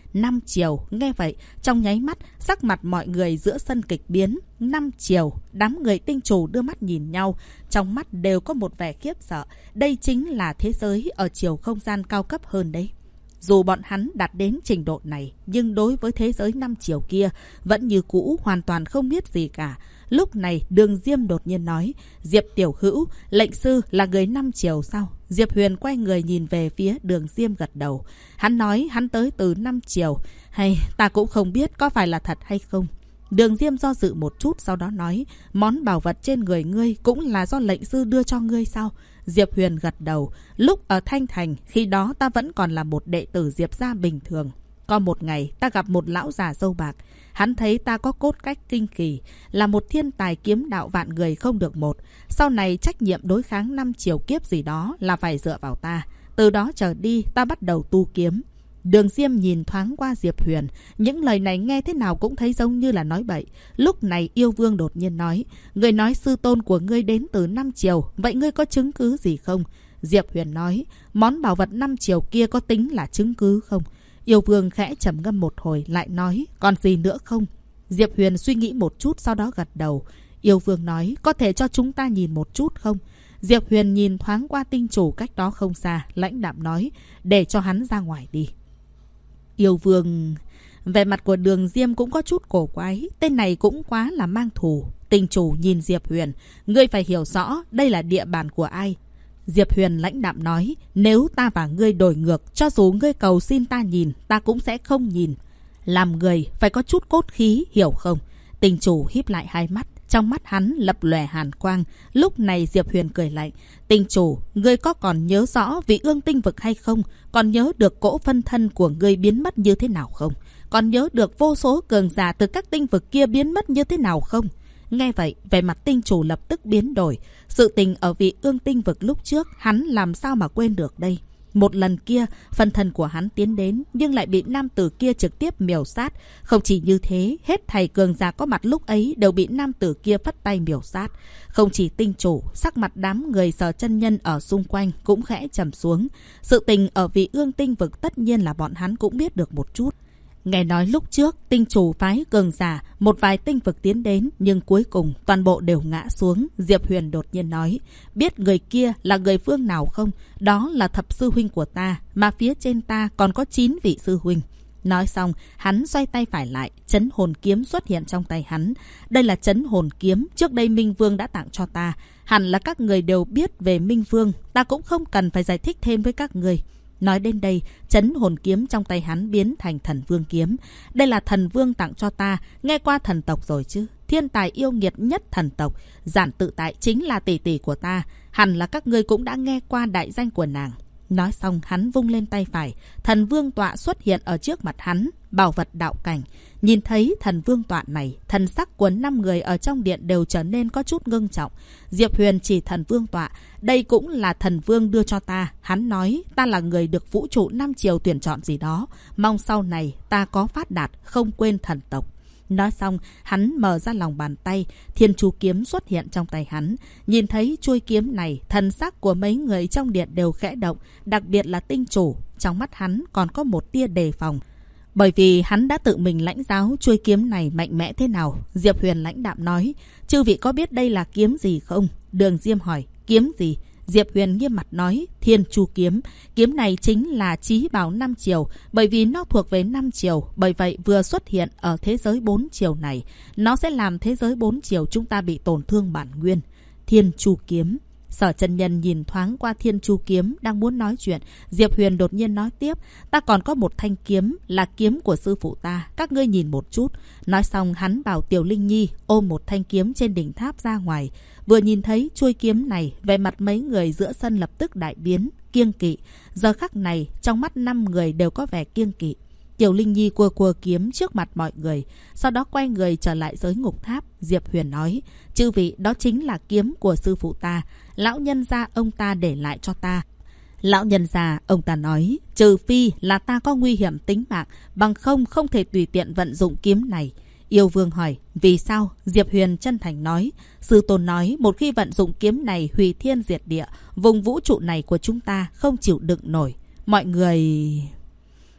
5 chiều, nghe vậy, trong nháy mắt, sắc mặt mọi người giữa sân kịch biến. 5 chiều, đám người tinh chủ đưa mắt nhìn nhau, trong mắt đều có một vẻ khiếp sợ. Đây chính là thế giới ở chiều không gian cao cấp hơn đấy. Dù bọn hắn đạt đến trình độ này, nhưng đối với thế giới 5 chiều kia, vẫn như cũ hoàn toàn không biết gì cả. Lúc này, Đường Diêm đột nhiên nói, Diệp tiểu hữu, lệnh sư là người 5 chiều sao? Diệp Huyền quay người nhìn về phía Đường Diêm gật đầu. Hắn nói hắn tới từ 5 chiều, hay ta cũng không biết có phải là thật hay không. Đường Diêm do dự một chút, sau đó nói, món bảo vật trên người ngươi cũng là do lệnh sư đưa cho ngươi sao? Diệp Huyền gật đầu. Lúc ở Thanh Thành, khi đó ta vẫn còn là một đệ tử Diệp gia bình thường. Có một ngày, ta gặp một lão già râu bạc. Hắn thấy ta có cốt cách kinh kỳ, là một thiên tài kiếm đạo vạn người không được một. Sau này trách nhiệm đối kháng 5 chiều kiếp gì đó là phải dựa vào ta. Từ đó trở đi, ta bắt đầu tu kiếm. Đường Diêm nhìn thoáng qua Diệp Huyền. Những lời này nghe thế nào cũng thấy giống như là nói bậy. Lúc này Yêu Vương đột nhiên nói, người nói sư tôn của ngươi đến từ 5 chiều, vậy ngươi có chứng cứ gì không? Diệp Huyền nói, món bảo vật 5 chiều kia có tính là chứng cứ không? Yêu Vương khẽ trầm ngâm một hồi lại nói, còn gì nữa không? Diệp Huyền suy nghĩ một chút sau đó gật đầu. Yêu Vương nói, có thể cho chúng ta nhìn một chút không? Diệp Huyền nhìn thoáng qua tinh chủ cách đó không xa, lãnh đạm nói, để cho hắn ra ngoài đi. Yêu Vương... Vẻ mặt của Đường Diêm cũng có chút cổ quái, tên này cũng quá là mang thù. Tinh chủ nhìn Diệp Huyền, ngươi phải hiểu rõ đây là địa bàn của ai. Diệp Huyền lãnh đạm nói, nếu ta và ngươi đổi ngược, cho dù ngươi cầu xin ta nhìn, ta cũng sẽ không nhìn. Làm người phải có chút cốt khí, hiểu không? Tinh chủ híp lại hai mắt, trong mắt hắn lập lòe hàn quang. Lúc này Diệp Huyền cười lạnh, tinh chủ, ngươi có còn nhớ rõ vị ương tinh vực hay không? Còn nhớ được cỗ phân thân của ngươi biến mất như thế nào không? Còn nhớ được vô số cường giả từ các tinh vực kia biến mất như thế nào không? Nghe vậy, vẻ mặt tinh chủ lập tức biến đổi. Sự tình ở vị ương tinh vực lúc trước, hắn làm sao mà quên được đây? Một lần kia, phân thân của hắn tiến đến, nhưng lại bị nam tử kia trực tiếp miểu sát. Không chỉ như thế, hết thầy cường giả có mặt lúc ấy đều bị nam tử kia phất tay miểu sát. Không chỉ tinh chủ, sắc mặt đám người Sở chân nhân ở xung quanh cũng khẽ trầm xuống. Sự tình ở vị ương tinh vực tất nhiên là bọn hắn cũng biết được một chút. Nghe nói lúc trước, tinh chủ phái cường giả, một vài tinh vực tiến đến, nhưng cuối cùng toàn bộ đều ngã xuống. Diệp Huyền đột nhiên nói, biết người kia là người phương nào không? Đó là thập sư huynh của ta, mà phía trên ta còn có 9 vị sư huynh. Nói xong, hắn xoay tay phải lại, trấn hồn kiếm xuất hiện trong tay hắn. Đây là trấn hồn kiếm, trước đây Minh Vương đã tặng cho ta. Hẳn là các người đều biết về Minh Vương, ta cũng không cần phải giải thích thêm với các người. Nói đến đây, trấn hồn kiếm trong tay hắn biến thành thần vương kiếm. Đây là thần vương tặng cho ta, nghe qua thần tộc rồi chứ. Thiên tài yêu nghiệt nhất thần tộc, Giản Tự Tại chính là tỷ tỷ của ta. Hẳn là các ngươi cũng đã nghe qua đại danh của nàng. Nói xong hắn vung lên tay phải, thần vương tọa xuất hiện ở trước mặt hắn, bảo vật đạo cảnh. Nhìn thấy thần vương tọa này, thần sắc của 5 người ở trong điện đều trở nên có chút ngưng trọng. Diệp Huyền chỉ thần vương tọa, đây cũng là thần vương đưa cho ta. Hắn nói ta là người được vũ trụ 5 chiều tuyển chọn gì đó, mong sau này ta có phát đạt, không quên thần tộc. Nói xong, hắn mở ra lòng bàn tay, thiên chu kiếm xuất hiện trong tay hắn. Nhìn thấy chuôi kiếm này, thần sắc của mấy người trong điện đều khẽ động, đặc biệt là tinh chủ. Trong mắt hắn còn có một tia đề phòng. Bởi vì hắn đã tự mình lãnh giáo chuôi kiếm này mạnh mẽ thế nào. Diệp Huyền lãnh đạm nói, chư vị có biết đây là kiếm gì không? Đường Diêm hỏi, kiếm gì? Diệp Huyền nghiêm mặt nói, thiên chu kiếm. Kiếm này chính là chí bảo 5 chiều, bởi vì nó thuộc về 5 chiều. Bởi vậy vừa xuất hiện ở thế giới 4 chiều này, nó sẽ làm thế giới 4 chiều chúng ta bị tổn thương bản nguyên. Thiên chu kiếm. Sở chân nhân nhìn thoáng qua thiên chu kiếm, đang muốn nói chuyện. Diệp Huyền đột nhiên nói tiếp, ta còn có một thanh kiếm, là kiếm của sư phụ ta, các ngươi nhìn một chút. Nói xong hắn bảo Tiểu Linh Nhi ôm một thanh kiếm trên đỉnh tháp ra ngoài. Vừa nhìn thấy chuôi kiếm này, vẻ mặt mấy người giữa sân lập tức đại biến, kiêng kỵ. Giờ khắc này, trong mắt 5 người đều có vẻ kiêng kỵ. Tiểu Linh Nhi cua kiếm trước mặt mọi người, sau đó quay người trở lại giới ngục tháp. Diệp Huyền nói, chư vị, đó chính là kiếm của sư phụ ta, lão nhân gia ông ta để lại cho ta. Lão nhân gia ông ta nói, trừ phi là ta có nguy hiểm tính mạng, bằng không không thể tùy tiện vận dụng kiếm này. Yêu Vương hỏi, vì sao? Diệp Huyền chân thành nói, sư tôn nói một khi vận dụng kiếm này hủy thiên diệt địa, vùng vũ trụ này của chúng ta không chịu đựng nổi. Mọi người...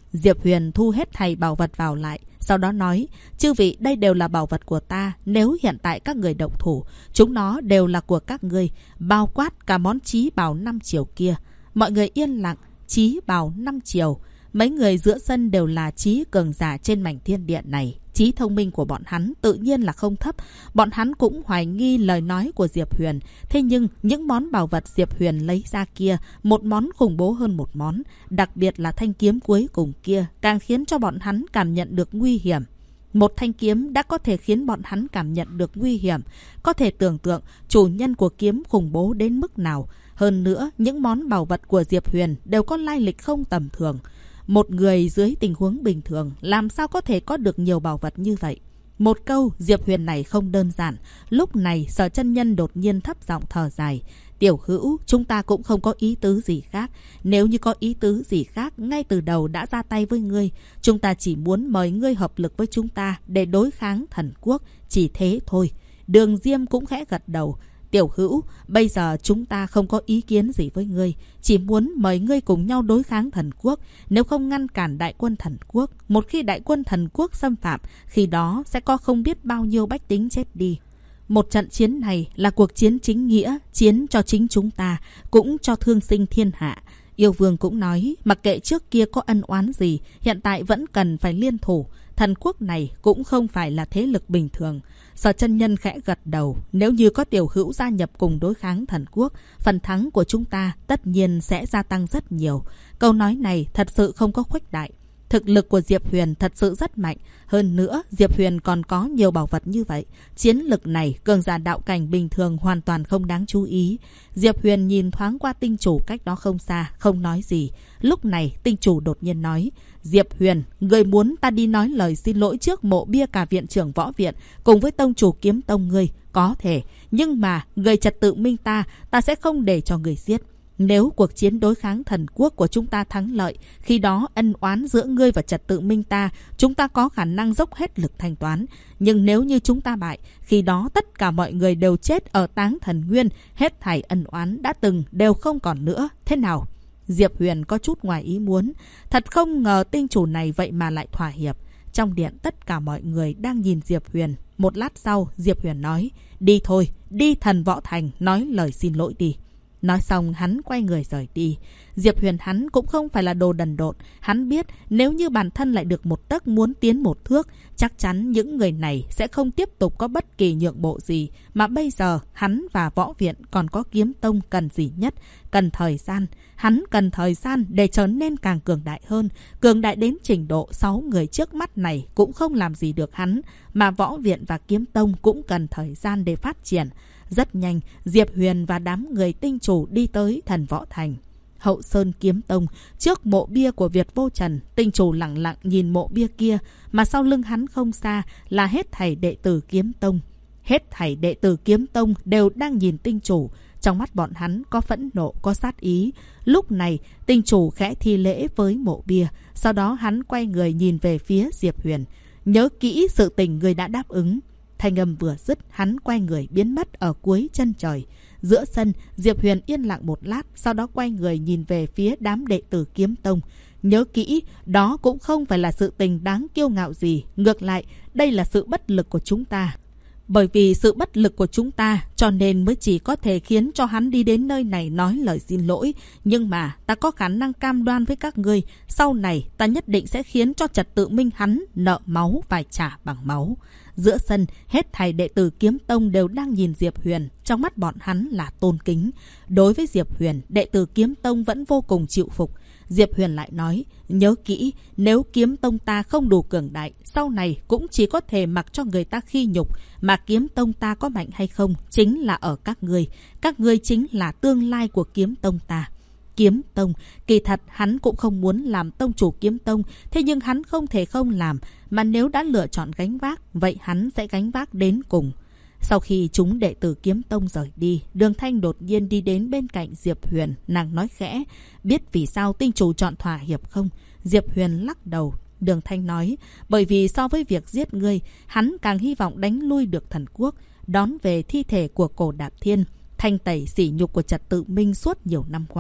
Diệp Huyền thu hết thảy bảo vật vào lại, sau đó nói, chư vị đây đều là bảo vật của ta, nếu hiện tại các người động thủ, chúng nó đều là của các ngươi, bao quát cả món chí bảo 5 triều kia. Mọi người yên lặng, chí bảo 5 triều. Mấy người giữa sân đều là trí cường giả trên mảnh thiên địa này. Trí thông minh của bọn hắn tự nhiên là không thấp. Bọn hắn cũng hoài nghi lời nói của Diệp Huyền. Thế nhưng những món bảo vật Diệp Huyền lấy ra kia, một món khủng bố hơn một món. Đặc biệt là thanh kiếm cuối cùng kia, càng khiến cho bọn hắn cảm nhận được nguy hiểm. Một thanh kiếm đã có thể khiến bọn hắn cảm nhận được nguy hiểm. Có thể tưởng tượng chủ nhân của kiếm khủng bố đến mức nào. Hơn nữa, những món bảo vật của Diệp Huyền đều có lai lịch không tầm thường. Một người dưới tình huống bình thường làm sao có thể có được nhiều bảo vật như vậy? Một câu Diệp Huyền này không đơn giản. Lúc này Sở Chân Nhân đột nhiên thấp giọng thở dài. Tiểu hữu, chúng ta cũng không có ý tứ gì khác. Nếu như có ý tứ gì khác, ngay từ đầu đã ra tay với ngươi. Chúng ta chỉ muốn mời ngươi hợp lực với chúng ta để đối kháng thần quốc. Chỉ thế thôi. Đường Diêm cũng khẽ gật đầu. Tiểu hữu, bây giờ chúng ta không có ý kiến gì với ngươi. Chỉ muốn mời ngươi cùng nhau đối kháng thần quốc. Nếu không ngăn cản đại quân thần quốc, một khi đại quân thần quốc xâm phạm, khi đó sẽ có không biết bao nhiêu bách tính chết đi. Một trận chiến này là cuộc chiến chính nghĩa, chiến cho chính chúng ta, cũng cho thương sinh thiên hạ. Yêu Vương cũng nói, mặc kệ trước kia có ân oán gì, hiện tại vẫn cần phải liên thủ. Thần quốc này cũng không phải là thế lực bình thường. Sở Chân Nhân khẽ gật đầu. Nếu như có tiểu hữu gia nhập cùng đối kháng thần quốc, phần thắng của chúng ta tất nhiên sẽ gia tăng rất nhiều. Câu nói này thật sự không có khuếch đại. Thực lực của Diệp Huyền thật sự rất mạnh. Hơn nữa, Diệp Huyền còn có nhiều bảo vật như vậy. Chiến lực này, cường giả đạo cảnh bình thường hoàn toàn không đáng chú ý. Diệp Huyền nhìn thoáng qua tinh chủ cách đó không xa, không nói gì. Lúc này, tinh chủ đột nhiên nói, Diệp Huyền, người muốn ta đi nói lời xin lỗi trước mộ bia cả viện trưởng võ viện, cùng với tông chủ kiếm tông ngươi, có thể. Nhưng mà, người trật tự minh ta sẽ không để cho người giết. Nếu cuộc chiến đối kháng thần quốc của chúng ta thắng lợi, khi đó ân oán giữa ngươi và trật tự minh ta, chúng ta có khả năng dốc hết lực thanh toán. Nhưng nếu như chúng ta bại, khi đó tất cả mọi người đều chết ở Táng Thần Nguyên, hết thảy ân oán đã từng đều không còn nữa. Thế nào? Diệp Huyền có chút ngoài ý muốn. Thật không ngờ tinh chủ này vậy mà lại thỏa hiệp. Trong điện tất cả mọi người đang nhìn Diệp Huyền. Một lát sau, Diệp Huyền nói, đi thôi, đi Thần Võ Thành, nói lời xin lỗi đi. Nói xong hắn quay người rời đi. Diệp Huyền hắn cũng không phải là đồ đần độn. Hắn biết nếu như bản thân lại được một tấc muốn tiến một thước, chắc chắn những người này sẽ không tiếp tục có bất kỳ nhượng bộ gì. Mà bây giờ hắn và võ viện còn có kiếm tông cần gì nhất? Cần thời gian. Hắn cần thời gian để trở nên càng cường đại hơn. Cường đại đến trình độ 6 người trước mắt này cũng không làm gì được hắn. Mà võ viện và kiếm tông cũng cần thời gian để phát triển. Rất nhanh, Diệp Huyền và đám người tinh chủ đi tới Thần Võ Thành. Hậu Sơn Kiếm Tông, trước mộ bia của Việt Vô Trần, tinh chủ lặng lặng nhìn mộ bia kia, mà sau lưng hắn không xa là hết thảy đệ tử Kiếm Tông. Hết thảy đệ tử Kiếm Tông đều đang nhìn tinh chủ, trong mắt bọn hắn có phẫn nộ, có sát ý. Lúc này, tinh chủ khẽ thi lễ với mộ bia, sau đó hắn quay người nhìn về phía Diệp Huyền. Nhớ kỹ sự tình người đã đáp ứng. Thanh âm vừa dứt, hắn quay người biến mất ở cuối chân trời. Giữa sân, Diệp Huyền yên lặng một lát, sau đó quay người nhìn về phía đám đệ tử Kiếm Tông. Nhớ kỹ, đó cũng không phải là sự tình đáng kiêu ngạo gì. Ngược lại, đây là sự bất lực của chúng ta. Bởi vì sự bất lực của chúng ta, cho nên mới chỉ có thể khiến cho hắn đi đến nơi này nói lời xin lỗi. Nhưng mà, ta có khả năng cam đoan với các ngươi, sau này ta nhất định sẽ khiến cho trật tự minh hắn nợ máu phải trả bằng máu. Giữa sân, hết thảy đệ tử Kiếm Tông đều đang nhìn Diệp Huyền, trong mắt bọn hắn là tôn kính. Đối với Diệp Huyền, đệ tử Kiếm Tông vẫn vô cùng chịu phục. Diệp Huyền lại nói, nhớ kỹ, nếu Kiếm Tông ta không đủ cường đại, sau này cũng chỉ có thể mặc cho người ta khi nhục, mà Kiếm Tông ta có mạnh hay không, chính là ở các ngươi chính là tương lai của Kiếm Tông ta. Kiếm Tông, kỳ thật hắn cũng không muốn làm tông chủ Kiếm Tông, thế nhưng hắn không thể không làm, mà nếu đã lựa chọn gánh vác, vậy hắn sẽ gánh vác đến cùng. Sau khi chúng đệ tử Kiếm Tông rời đi, Đường Thanh đột nhiên đi đến bên cạnh Diệp Huyền, nàng nói khẽ, biết vì sao tinh chủ chọn thỏa hiệp không? Diệp Huyền lắc đầu. Đường Thanh nói, bởi vì so với việc giết ngươi, hắn càng hy vọng đánh lui được thần quốc, đón về thi thể của Cổ Đạp Thiên, thanh tẩy sỉ nhục của trật tự minh suốt nhiều năm qua.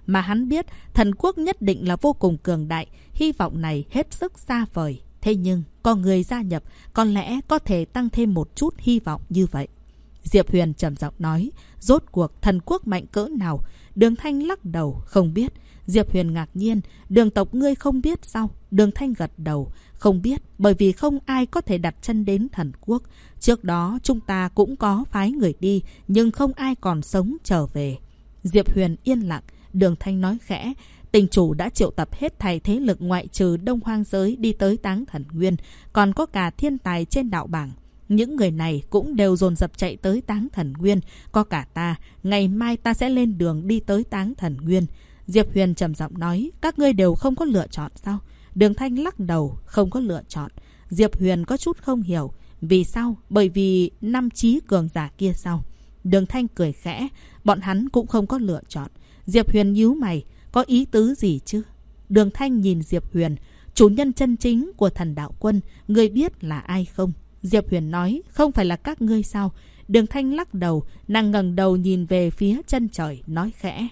mà hắn biết thần quốc nhất định là vô cùng cường đại, hy vọng này hết sức xa vời. Thế nhưng, có người gia nhập, có lẽ có thể tăng thêm một chút hy vọng như vậy. Diệp Huyền trầm giọng nói, rốt cuộc thần quốc mạnh cỡ nào? Đường Thanh lắc đầu, không biết. Diệp Huyền ngạc nhiên, Đường tộc ngươi không biết sao? Đường Thanh gật đầu, không biết, bởi vì không ai có thể đặt chân đến thần quốc. Trước đó chúng ta cũng có phái người đi, nhưng không ai còn sống trở về. Diệp Huyền yên lặng, Đường Thanh nói khẽ, Tình chủ đã triệu tập hết thảy thế lực ngoại trừ Đông Hoang giới đi tới Táng Thần Nguyên, còn có cả thiên tài trên đạo bảng. Những người này cũng đều dồn dập chạy tới Táng Thần Nguyên, có cả ta, ngày mai ta sẽ lên đường đi tới Táng Thần Nguyên. Diệp Huyền trầm giọng nói, các ngươi đều không có lựa chọn sao? Đường Thanh lắc đầu, không có lựa chọn. Diệp Huyền có chút không hiểu, vì sao? Bởi vì 5 trí cường giả kia sao? Đường Thanh cười khẽ, bọn hắn cũng không có lựa chọn. Diệp Huyền nhíu mày, có ý tứ gì chứ? Đường Thanh nhìn Diệp Huyền, chủ nhân chân chính của Thần Đạo Quân, ngươi biết là ai không? Diệp Huyền nói, không phải là các ngươi sao? Đường Thanh lắc đầu, nàng ngẩng đầu nhìn về phía chân trời, nói khẽ.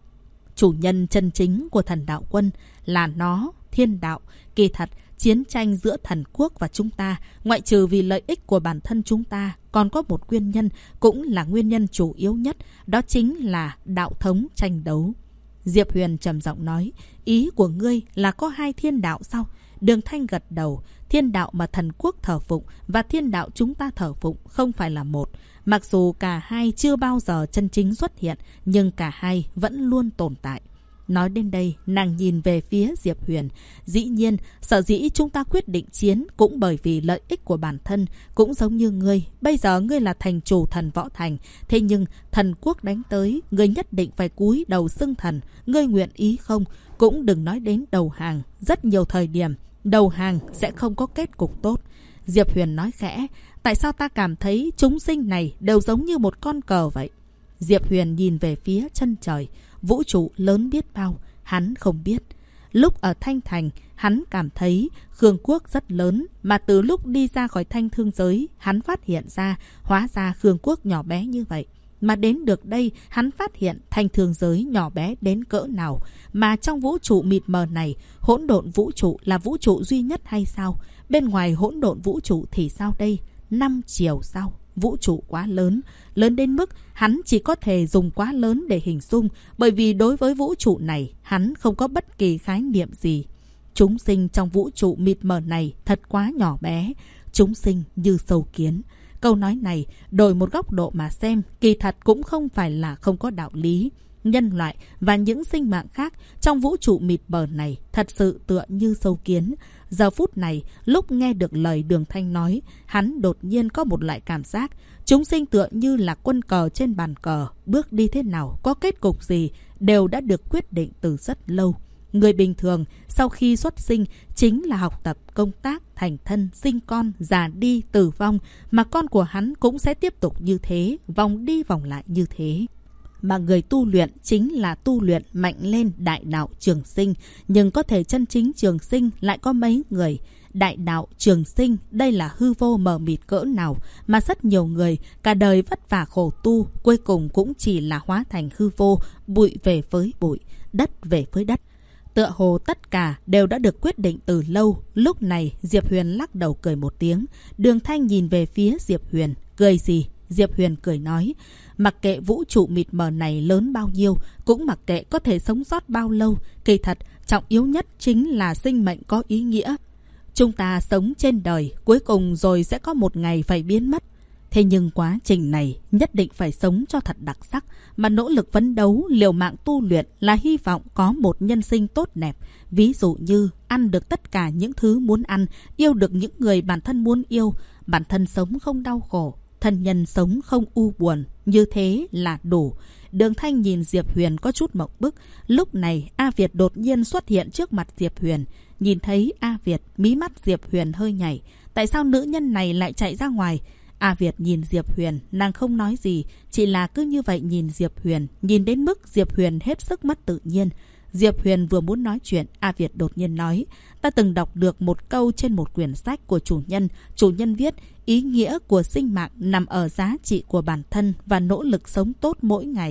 Chủ nhân chân chính của Thần Đạo Quân là nó, Thiên Đạo. Kỳ thật, chiến tranh giữa thần quốc và chúng ta, ngoại trừ vì lợi ích của bản thân chúng ta, còn có một nguyên nhân, cũng là nguyên nhân chủ yếu nhất, đó chính là đạo thống tranh đấu. Diệp Huyền trầm giọng nói, ý của ngươi là có 2 thiên đạo sao? Đường Thanh gật đầu, thiên đạo mà thần quốc thờ phụng và thiên đạo chúng ta thờ phụng không phải là một. Mặc dù cả hai chưa bao giờ chân chính xuất hiện, nhưng cả hai vẫn luôn tồn tại. Nói đến đây, nàng nhìn về phía Diệp Huyền. Dĩ nhiên, sở dĩ chúng ta quyết định chiến cũng bởi vì lợi ích của bản thân, cũng giống như ngươi. Bây giờ ngươi là thành chủ thần võ thành, thế nhưng thần quốc đánh tới, ngươi nhất định phải cúi đầu xưng thần. Ngươi nguyện ý không? Cũng đừng nói đến đầu hàng. Rất nhiều thời điểm, đầu hàng sẽ không có kết cục tốt. Diệp Huyền nói khẽ, tại sao ta cảm thấy chúng sinh này đều giống như một con cờ vậy? Diệp Huyền nhìn về phía chân trời. Vũ trụ lớn biết bao, hắn không biết. Lúc ở Thanh Thành, hắn cảm thấy Khương Quốc rất lớn, mà từ lúc đi ra khỏi Thanh Thương giới, hắn phát hiện ra, hóa ra Khương Quốc nhỏ bé như vậy. Mà đến được đây, hắn phát hiện Thanh Thương giới nhỏ bé đến cỡ nào. Mà trong vũ trụ mịt mờ này, hỗn độn vũ trụ là vũ trụ duy nhất hay sao? Bên ngoài hỗn độn vũ trụ thì sao đây? 5 chiều sao? Vũ trụ quá lớn, lớn đến mức hắn chỉ có thể dùng quá lớn để hình dung, bởi vì đối với vũ trụ này, hắn không có bất kỳ khái niệm gì. Chúng sinh trong vũ trụ mịt mờ này thật quá nhỏ bé, chúng sinh như sâu kiến. Câu nói này, đổi một góc độ mà xem, kỳ thật cũng không phải là không có đạo lý. Nhân loại và những sinh mạng khác trong vũ trụ mịt mờ này thật sự tựa như sâu kiến. Giờ phút này, lúc nghe được lời Đường Thanh nói, hắn đột nhiên có một loại cảm giác. Chúng sinh tựa như là quân cờ trên bàn cờ. Bước đi thế nào, có kết cục gì, đều đã được quyết định từ rất lâu. Người bình thường, sau khi xuất sinh, chính là học tập, công tác, thành thân, sinh con, già đi, tử vong. Mà con của hắn cũng sẽ tiếp tục như thế, vòng đi vòng lại như thế. Mà người tu luyện chính là tu luyện mạnh lên đại đạo trường sinh. Nhưng có thể chân chính trường sinh lại có mấy người? Đại đạo trường sinh, đây là hư vô mờ mịt cỡ nào mà rất nhiều người cả đời vất vả khổ tu, cuối cùng cũng chỉ là hóa thành hư vô, bụi về với bụi, đất về với đất. Tựa hồ tất cả đều đã được quyết định từ lâu. Lúc này Diệp Huyền lắc đầu cười một tiếng. Đường Thanh nhìn về phía Diệp Huyền. Cười gì? Diệp Huyền cười nói, mặc kệ vũ trụ mịt mờ này lớn bao nhiêu, cũng mặc kệ có thể sống sót bao lâu, kỳ thật trọng yếu nhất chính là sinh mệnh có ý nghĩa. Chúng ta sống trên đời, cuối cùng rồi sẽ có một ngày phải biến mất. Thế nhưng quá trình này nhất định phải sống cho thật đặc sắc, mà nỗ lực phấn đấu, liều mạng tu luyện là hy vọng có một nhân sinh tốt đẹp. Ví dụ như ăn được tất cả những thứ muốn ăn, yêu được những người bản thân muốn yêu, bản thân sống không đau khổ, thân nhân sống không u buồn, như thế là đủ. Đường Thanh nhìn Diệp Huyền có chút mộng bức. Lúc này A Việt đột nhiên xuất hiện trước mặt Diệp Huyền. Nhìn thấy A Việt, mí mắt Diệp Huyền hơi nhảy. Tại sao nữ nhân này lại chạy ra ngoài? A Việt nhìn Diệp Huyền, nàng không nói gì, chỉ là cứ như vậy nhìn Diệp Huyền, nhìn đến mức Diệp Huyền hết sức mất tự nhiên. Diệp Huyền vừa muốn nói chuyện, A Việt đột nhiên nói, ta từng đọc được một câu trên một quyển sách của chủ nhân viết, ý nghĩa của sinh mạng nằm ở giá trị của bản thân và nỗ lực sống tốt mỗi ngày.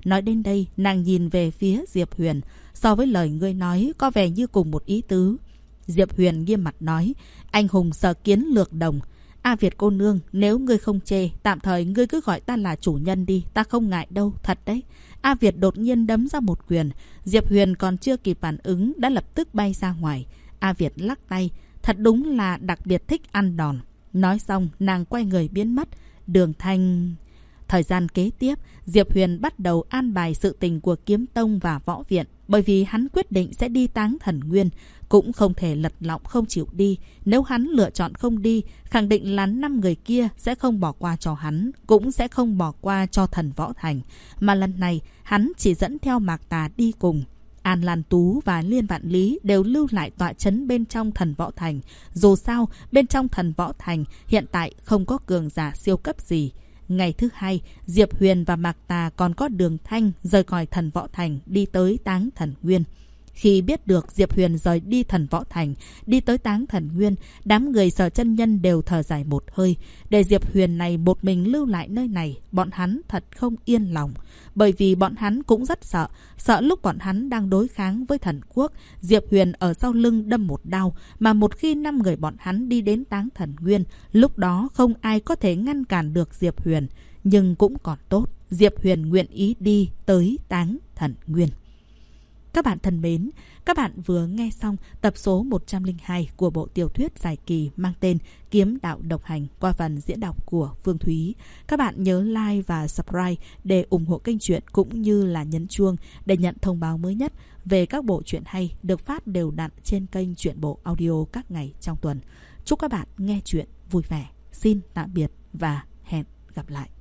Nói đến đây, nàng nhìn về phía Diệp Huyền. So với lời ngươi nói, có vẻ như cùng một ý tứ. Diệp Huyền nghiêm mặt nói, anh hùng sở kiến lược đồng. A Việt cô nương, nếu ngươi không chê, tạm thời ngươi cứ gọi ta là chủ nhân đi, ta không ngại đâu, thật đấy. A Việt đột nhiên đấm ra một quyền. Diệp Huyền còn chưa kịp phản ứng đã lập tức bay ra ngoài. A Việt lắc tay, thật đúng là đặc biệt thích ăn đòn. Nói xong, nàng quay người biến mất. Đường Thanh... Thời gian kế tiếp, Diệp Huyền bắt đầu an bài sự tình của Kiếm Tông và Võ Viện. Bởi vì hắn quyết định sẽ đi Táng Thần Nguyên, cũng không thể lật lọng không chịu đi. Nếu hắn lựa chọn không đi, khẳng định là 5 người kia sẽ không bỏ qua cho hắn, cũng sẽ không bỏ qua cho Thần Võ Thành. Mà lần này, hắn chỉ dẫn theo Mạc Tà đi cùng. An Lan Tú và Liên Vạn Lý đều lưu lại tọa trấn bên trong Thần Võ Thành. Dù sao, bên trong Thần Võ Thành hiện tại không có cường giả siêu cấp gì. Ngày thứ hai, Diệp Huyền và Mạc Tà còn có Đường Thanh rời khỏi Thần Võ Thành đi tới Táng Thần Nguyên. Khi biết được Diệp Huyền rời đi Thần Võ Thành, đi tới Táng Thần Nguyên, đám người Sở Chân Nhân đều thở dài một hơi. Để Diệp Huyền này một mình lưu lại nơi này, bọn hắn thật không yên lòng. Bởi vì bọn hắn cũng rất sợ lúc bọn hắn đang đối kháng với thần quốc, Diệp Huyền ở sau lưng đâm một đao, mà một khi 5 người bọn hắn đi đến Táng Thần Nguyên, lúc đó không ai có thể ngăn cản được Diệp Huyền. Nhưng cũng còn tốt, Diệp Huyền nguyện ý đi tới Táng Thần Nguyên. Các bạn thân mến, các bạn vừa nghe xong tập số 102 của bộ tiểu thuyết dài kỳ mang tên Kiếm Đạo Độc Hành qua phần diễn đọc của Phương Thúy. Các bạn nhớ like và subscribe để ủng hộ kênh truyện cũng như là nhấn chuông để nhận thông báo mới nhất về các bộ truyện hay được phát đều đặn trên kênh Truyện Bộ Audio các ngày trong tuần. Chúc các bạn nghe truyện vui vẻ. Xin tạm biệt và hẹn gặp lại.